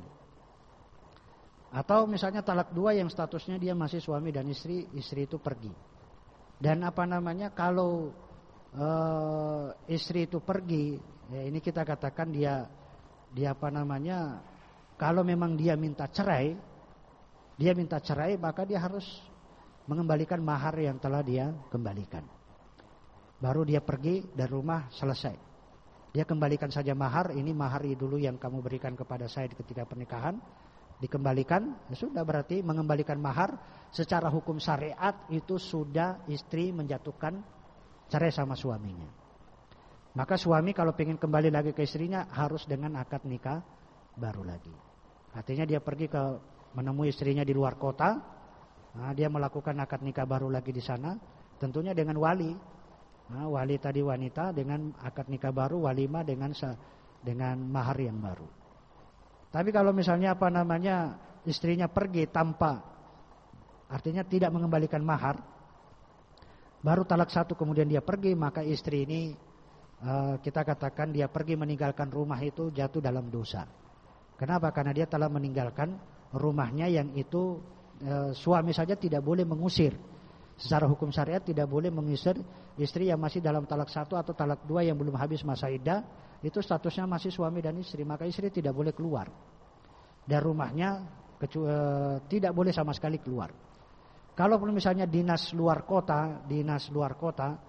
Atau misalnya talak dua yang statusnya dia masih suami dan istri, istri itu pergi. Dan apa namanya, kalau e, istri itu pergi, ya ini kita katakan dia dia apa namanya, kalau memang dia minta cerai, dia minta cerai, maka dia harus mengembalikan mahar yang telah dia kembalikan. Baru dia pergi dari rumah, selesai. Dia kembalikan saja mahar, ini mahar dulu yang kamu berikan kepada saya ketika pernikahan, dikembalikan, ya sudah, berarti mengembalikan mahar secara hukum syariat itu sudah istri menjatuhkan cerai sama suaminya. Maka suami kalau pengen kembali lagi ke istrinya harus dengan akad nikah baru lagi. Artinya dia pergi ke menemui istrinya di luar kota, nah, dia melakukan akad nikah baru lagi di sana, tentunya dengan wali. Nah, wali tadi wanita dengan akad nikah baru, walimah dengan dengan mahar yang baru. Tapi kalau misalnya apa namanya istrinya pergi tanpa, artinya tidak mengembalikan mahar, baru talak satu kemudian dia pergi, maka istri ini uh, kita katakan dia pergi meninggalkan rumah itu jatuh dalam dosa. Kenapa? Karena dia telah meninggalkan rumahnya yang itu uh, suami saja tidak boleh mengusir. Secara hukum syariat tidak boleh mengusir istri yang masih dalam talak satu atau talak dua yang belum habis masa iddah, itu statusnya masih suami dan istri, maka istri tidak boleh keluar dari rumahnya, kecu- eh, tidak boleh sama sekali keluar. Kalau misalnya dinas luar kota, dinas luar kota,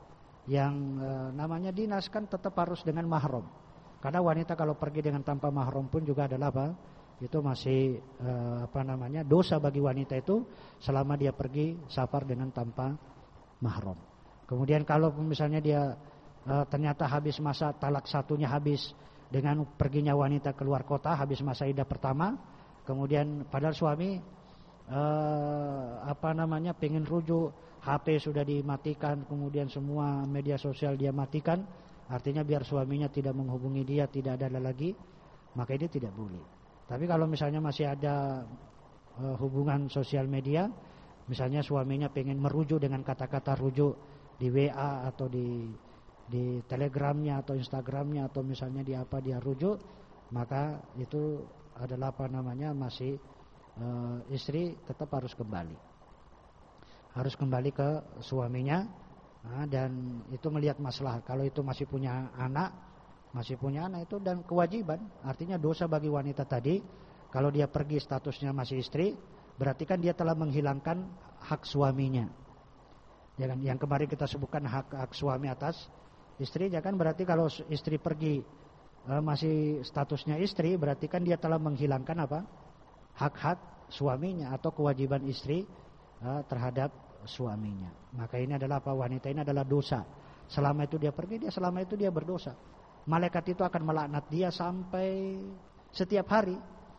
yang e, namanya dinas kan tetap harus dengan mahram. Karena wanita kalau pergi dengan tanpa mahram pun juga adalah apa? Itu masih e, apa namanya? dosa bagi wanita itu selama dia pergi safar dengan tanpa mahram. Kemudian kalau misalnya dia e, ternyata habis masa talak satunya habis dengan perginya wanita keluar kota, habis masa iddah pertama, kemudian padahal suami e, apa namanya? pengen rujuk, H P sudah dimatikan, kemudian semua media sosial dia matikan, artinya biar suaminya tidak menghubungi dia, tidak ada lagi, maka ini tidak boleh. Tapi kalau misalnya masih ada uh, hubungan sosial media, misalnya suaminya pengen merujuk dengan kata-kata rujuk di W A atau di di Telegramnya atau Instagramnya atau misalnya di apa dia rujuk, maka itu adalah apa namanya masih uh, istri tetap harus kembali. Harus kembali ke suaminya, nah, dan itu melihat masalah. Kalau itu masih punya anak, masih punya anak itu dan kewajiban, artinya dosa bagi wanita tadi. Kalau dia pergi statusnya masih istri, berarti kan dia telah menghilangkan hak suaminya. Ya kan? Yang kemarin kita sebutkan hak hak suami atas istri, ya kan? Berarti kalau istri pergi e, masih statusnya istri, berarti kan dia telah menghilangkan apa? Hak-hak suaminya atau kewajiban istri e, terhadap suaminya. Maka ini adalah apa? Wanita ini adalah dosa. Selama itu dia pergi, dia selama itu dia berdosa. Malaikat itu akan melaknat dia sampai setiap hari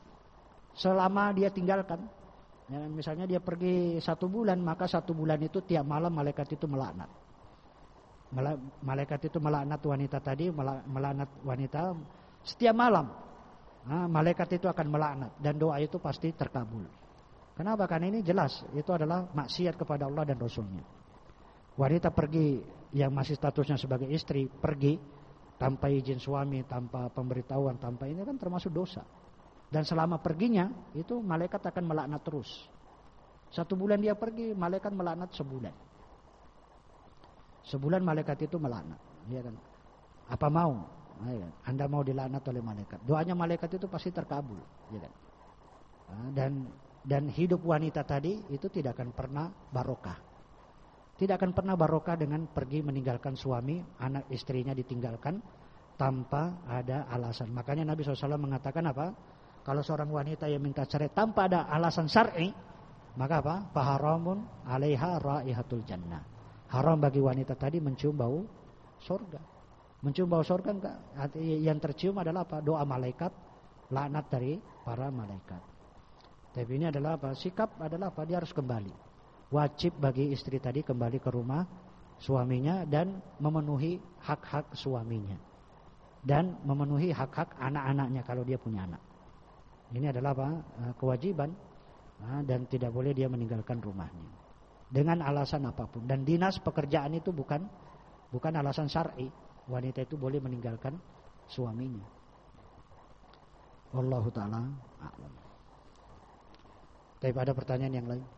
selama dia tinggalkan. Ya, misalnya dia pergi satu bulan, maka satu bulan itu tiap malam malaikat itu melaknat. Malaikat itu melaknat wanita tadi, melaknat wanita setiap malam. Nah, malaikat itu akan melaknat dan doa itu pasti terkabul. Kenapa? Karena ini jelas itu adalah maksiat kepada Allah dan Rasulnya. Wanita pergi yang masih statusnya sebagai istri, pergi tanpa izin suami, tanpa pemberitahuan, tanpa ini kan termasuk dosa. Dan selama perginya itu malaikat akan melaknat terus. Satu bulan dia pergi, malaikat melaknat sebulan. Sebulan malaikat itu melaknat, ya kan? Apa mau? Anda mau dilaknat oleh malaikat? Doanya malaikat itu pasti terkabul, ya kan? Dan Dan hidup wanita tadi itu tidak akan pernah barokah. Tidak akan pernah barokah dengan pergi meninggalkan suami, anak istrinya ditinggalkan tanpa ada alasan. Makanya Nabi shallallahu alaihi wasallam mengatakan apa? Kalau seorang wanita yang minta cerai tanpa ada alasan syar'i, maka apa? Faharamun alaiha raihatul jannah. Haram bagi wanita tadi mencium bau surga. Mencium bau surga enggak? Yang tercium adalah apa? Doa malaikat, laknat dari para malaikat. Tapi ini adalah apa? Sikap adalah apa? Dia harus kembali. Wajib bagi istri tadi kembali ke rumah suaminya dan memenuhi hak-hak suaminya. Dan memenuhi hak-hak anak-anaknya kalau dia punya anak. Ini adalah apa? Kewajiban. Dan tidak boleh dia meninggalkan rumahnya. Dengan alasan apapun. Dan dinas pekerjaan itu bukan bukan alasan syar'i. Wanita itu boleh meninggalkan suaminya. Wallahu ta'ala a'lam. Tapi ada pertanyaan yang lain?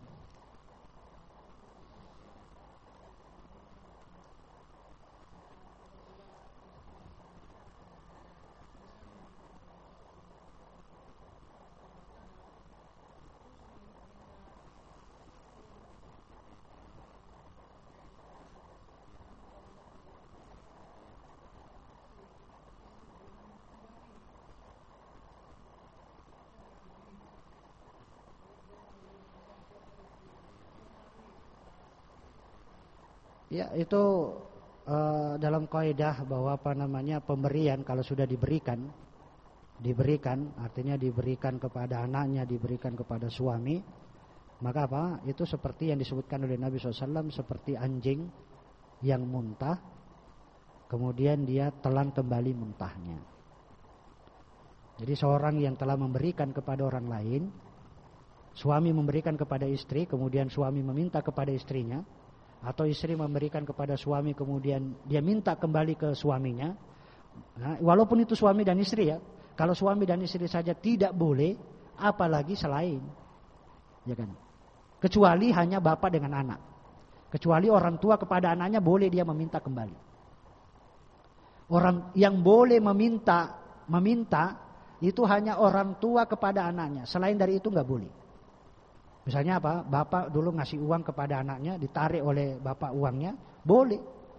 Ya, itu uh, dalam kaidah bahwa apa namanya pemberian kalau sudah diberikan, diberikan artinya diberikan kepada anaknya, diberikan kepada suami, maka apa? Itu seperti yang disebutkan oleh Nabi shallallahu alaihi wasallam seperti anjing yang muntah, kemudian dia telan kembali muntahnya. Jadi seorang yang telah memberikan kepada orang lain, suami memberikan kepada istri, kemudian suami meminta kepada istrinya, atau istri memberikan kepada suami kemudian dia minta kembali ke suaminya. Nah, walaupun itu suami dan istri ya. Kalau suami dan istri saja tidak boleh, apalagi selain. Ya kan? Kecuali hanya bapak dengan anak. Kecuali orang tua kepada anaknya boleh dia meminta kembali. Orang yang boleh meminta meminta itu hanya orang tua kepada anaknya. Selain dari itu enggak boleh. Misalnya apa? Bapak dulu ngasih uang kepada anaknya, ditarik oleh bapak uangnya, boleh.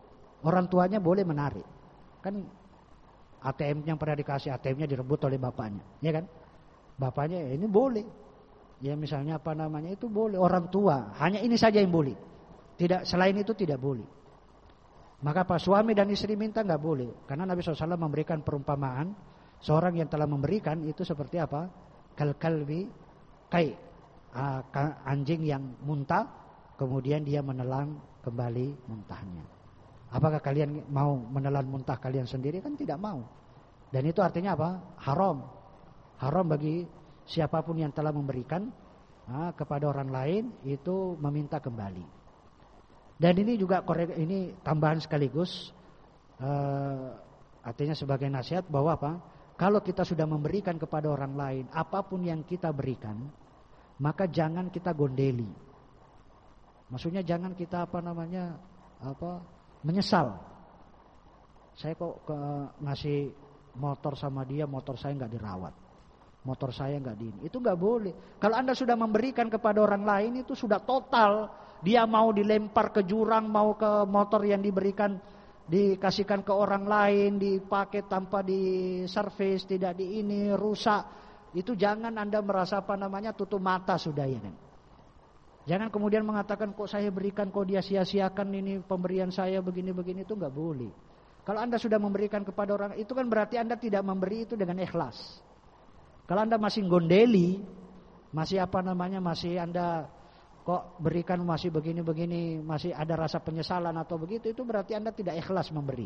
Orang tuanya boleh menarik. Kan A T M yang pernah dikasih, A T M-nya direbut oleh bapaknya, ya kan? Bapaknya ini boleh. Ya misalnya apa namanya itu boleh. Orang tua, hanya ini saja yang boleh. Tidak, selain itu tidak boleh. Maka pak suami dan istri minta nggak boleh. Karena Nabi shallallahu alaihi wasallam memberikan perumpamaan seorang yang telah memberikan itu seperti apa? Kal kalbi kai, anjing yang muntah, kemudian dia menelan kembali muntahnya. Apakah kalian mau menelan muntah kalian sendiri? Kan tidak mau. Dan itu artinya apa? Haram. Haram bagi siapapun yang telah memberikan nah, kepada orang lain itu meminta kembali. Dan ini juga korek, ini tambahan sekaligus uh, artinya sebagai nasihat bahwa apa? Kalau kita sudah memberikan kepada orang lain apapun yang kita berikan, maka jangan kita gondeli. Maksudnya jangan kita apa namanya apa menyesal. Saya kok ke, ngasih motor sama dia, motor saya nggak dirawat, motor saya nggak di ini. Itu nggak boleh. Kalau Anda sudah memberikan kepada orang lain itu sudah total. Dia mau dilempar ke jurang, mau ke motor yang diberikan, dikasihkan ke orang lain, dipakai tanpa diservis, tidak di ini, rusak. Itu jangan Anda merasa apa namanya tutup mata sudah ya kan. Jangan kemudian mengatakan kok saya berikan, kok dia sia-siakan ini pemberian saya begini-begini, itu nggak boleh. Kalau Anda sudah memberikan kepada orang, itu kan berarti Anda tidak memberi itu dengan ikhlas. Kalau Anda masih gondeli, masih apa namanya, masih Anda kok berikan masih begini-begini, masih ada rasa penyesalan atau begitu, itu berarti Anda tidak ikhlas memberi.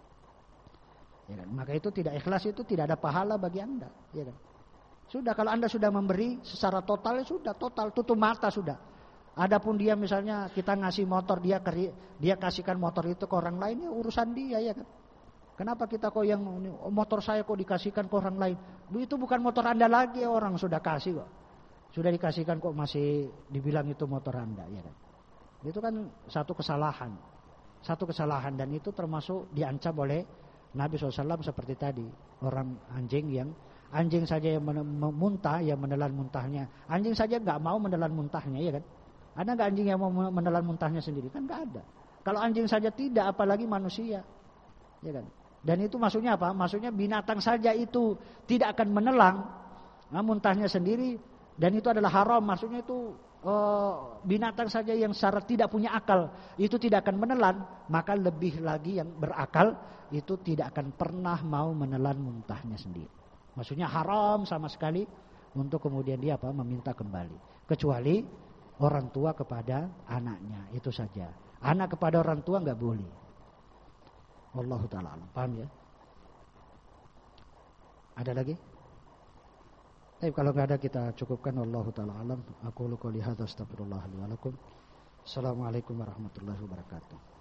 Ya kan? Maka itu tidak ikhlas itu tidak ada pahala bagi Anda. Ya kan? Sudah kalau Anda sudah memberi secara total, sudah total, tutup mata sudah. Adapun dia misalnya kita ngasih motor, dia dia kasihkan motor itu ke orang lain, ya urusan dia ya kan. Kenapa kita kok yang motor saya kok dikasihkan ke orang lain? Itu bukan motor Anda lagi, orang sudah kasih kok. Sudah dikasihkan kok masih dibilang itu motor Anda ya kan. Itu kan satu kesalahan. Satu kesalahan dan itu termasuk diancam oleh Nabi shallallahu alaihi wasallam seperti tadi. Orang anjing yang anjing saja yang muntah, yang menelan muntahnya. Anjing saja nggak mau menelan muntahnya ya kan. Ada nggak anjing yang mau menelan muntahnya sendiri? Kan nggak ada. Kalau anjing saja tidak, apalagi manusia, ya kan? Dan itu maksudnya apa? Maksudnya binatang saja itu tidak akan menelan nah, muntahnya sendiri, dan itu adalah haram. Maksudnya itu uh, binatang saja yang secara tidak punya akal itu tidak akan menelan, maka lebih lagi yang berakal itu tidak akan pernah mau menelan muntahnya sendiri. Maksudnya haram sama sekali untuk kemudian dia apa? Meminta kembali, kecuali orang tua kepada anaknya, itu saja. Anak kepada orang tua nggak boleh. Wallahu ta'ala alam. Paham ya? Ada lagi? Tapi kalau nggak ada kita cukupkan. Wallahu ta'ala alam. Aku qouli hadza astaghfirullah li wa lakum. Assalamualaikum warahmatullahi wabarakatuh.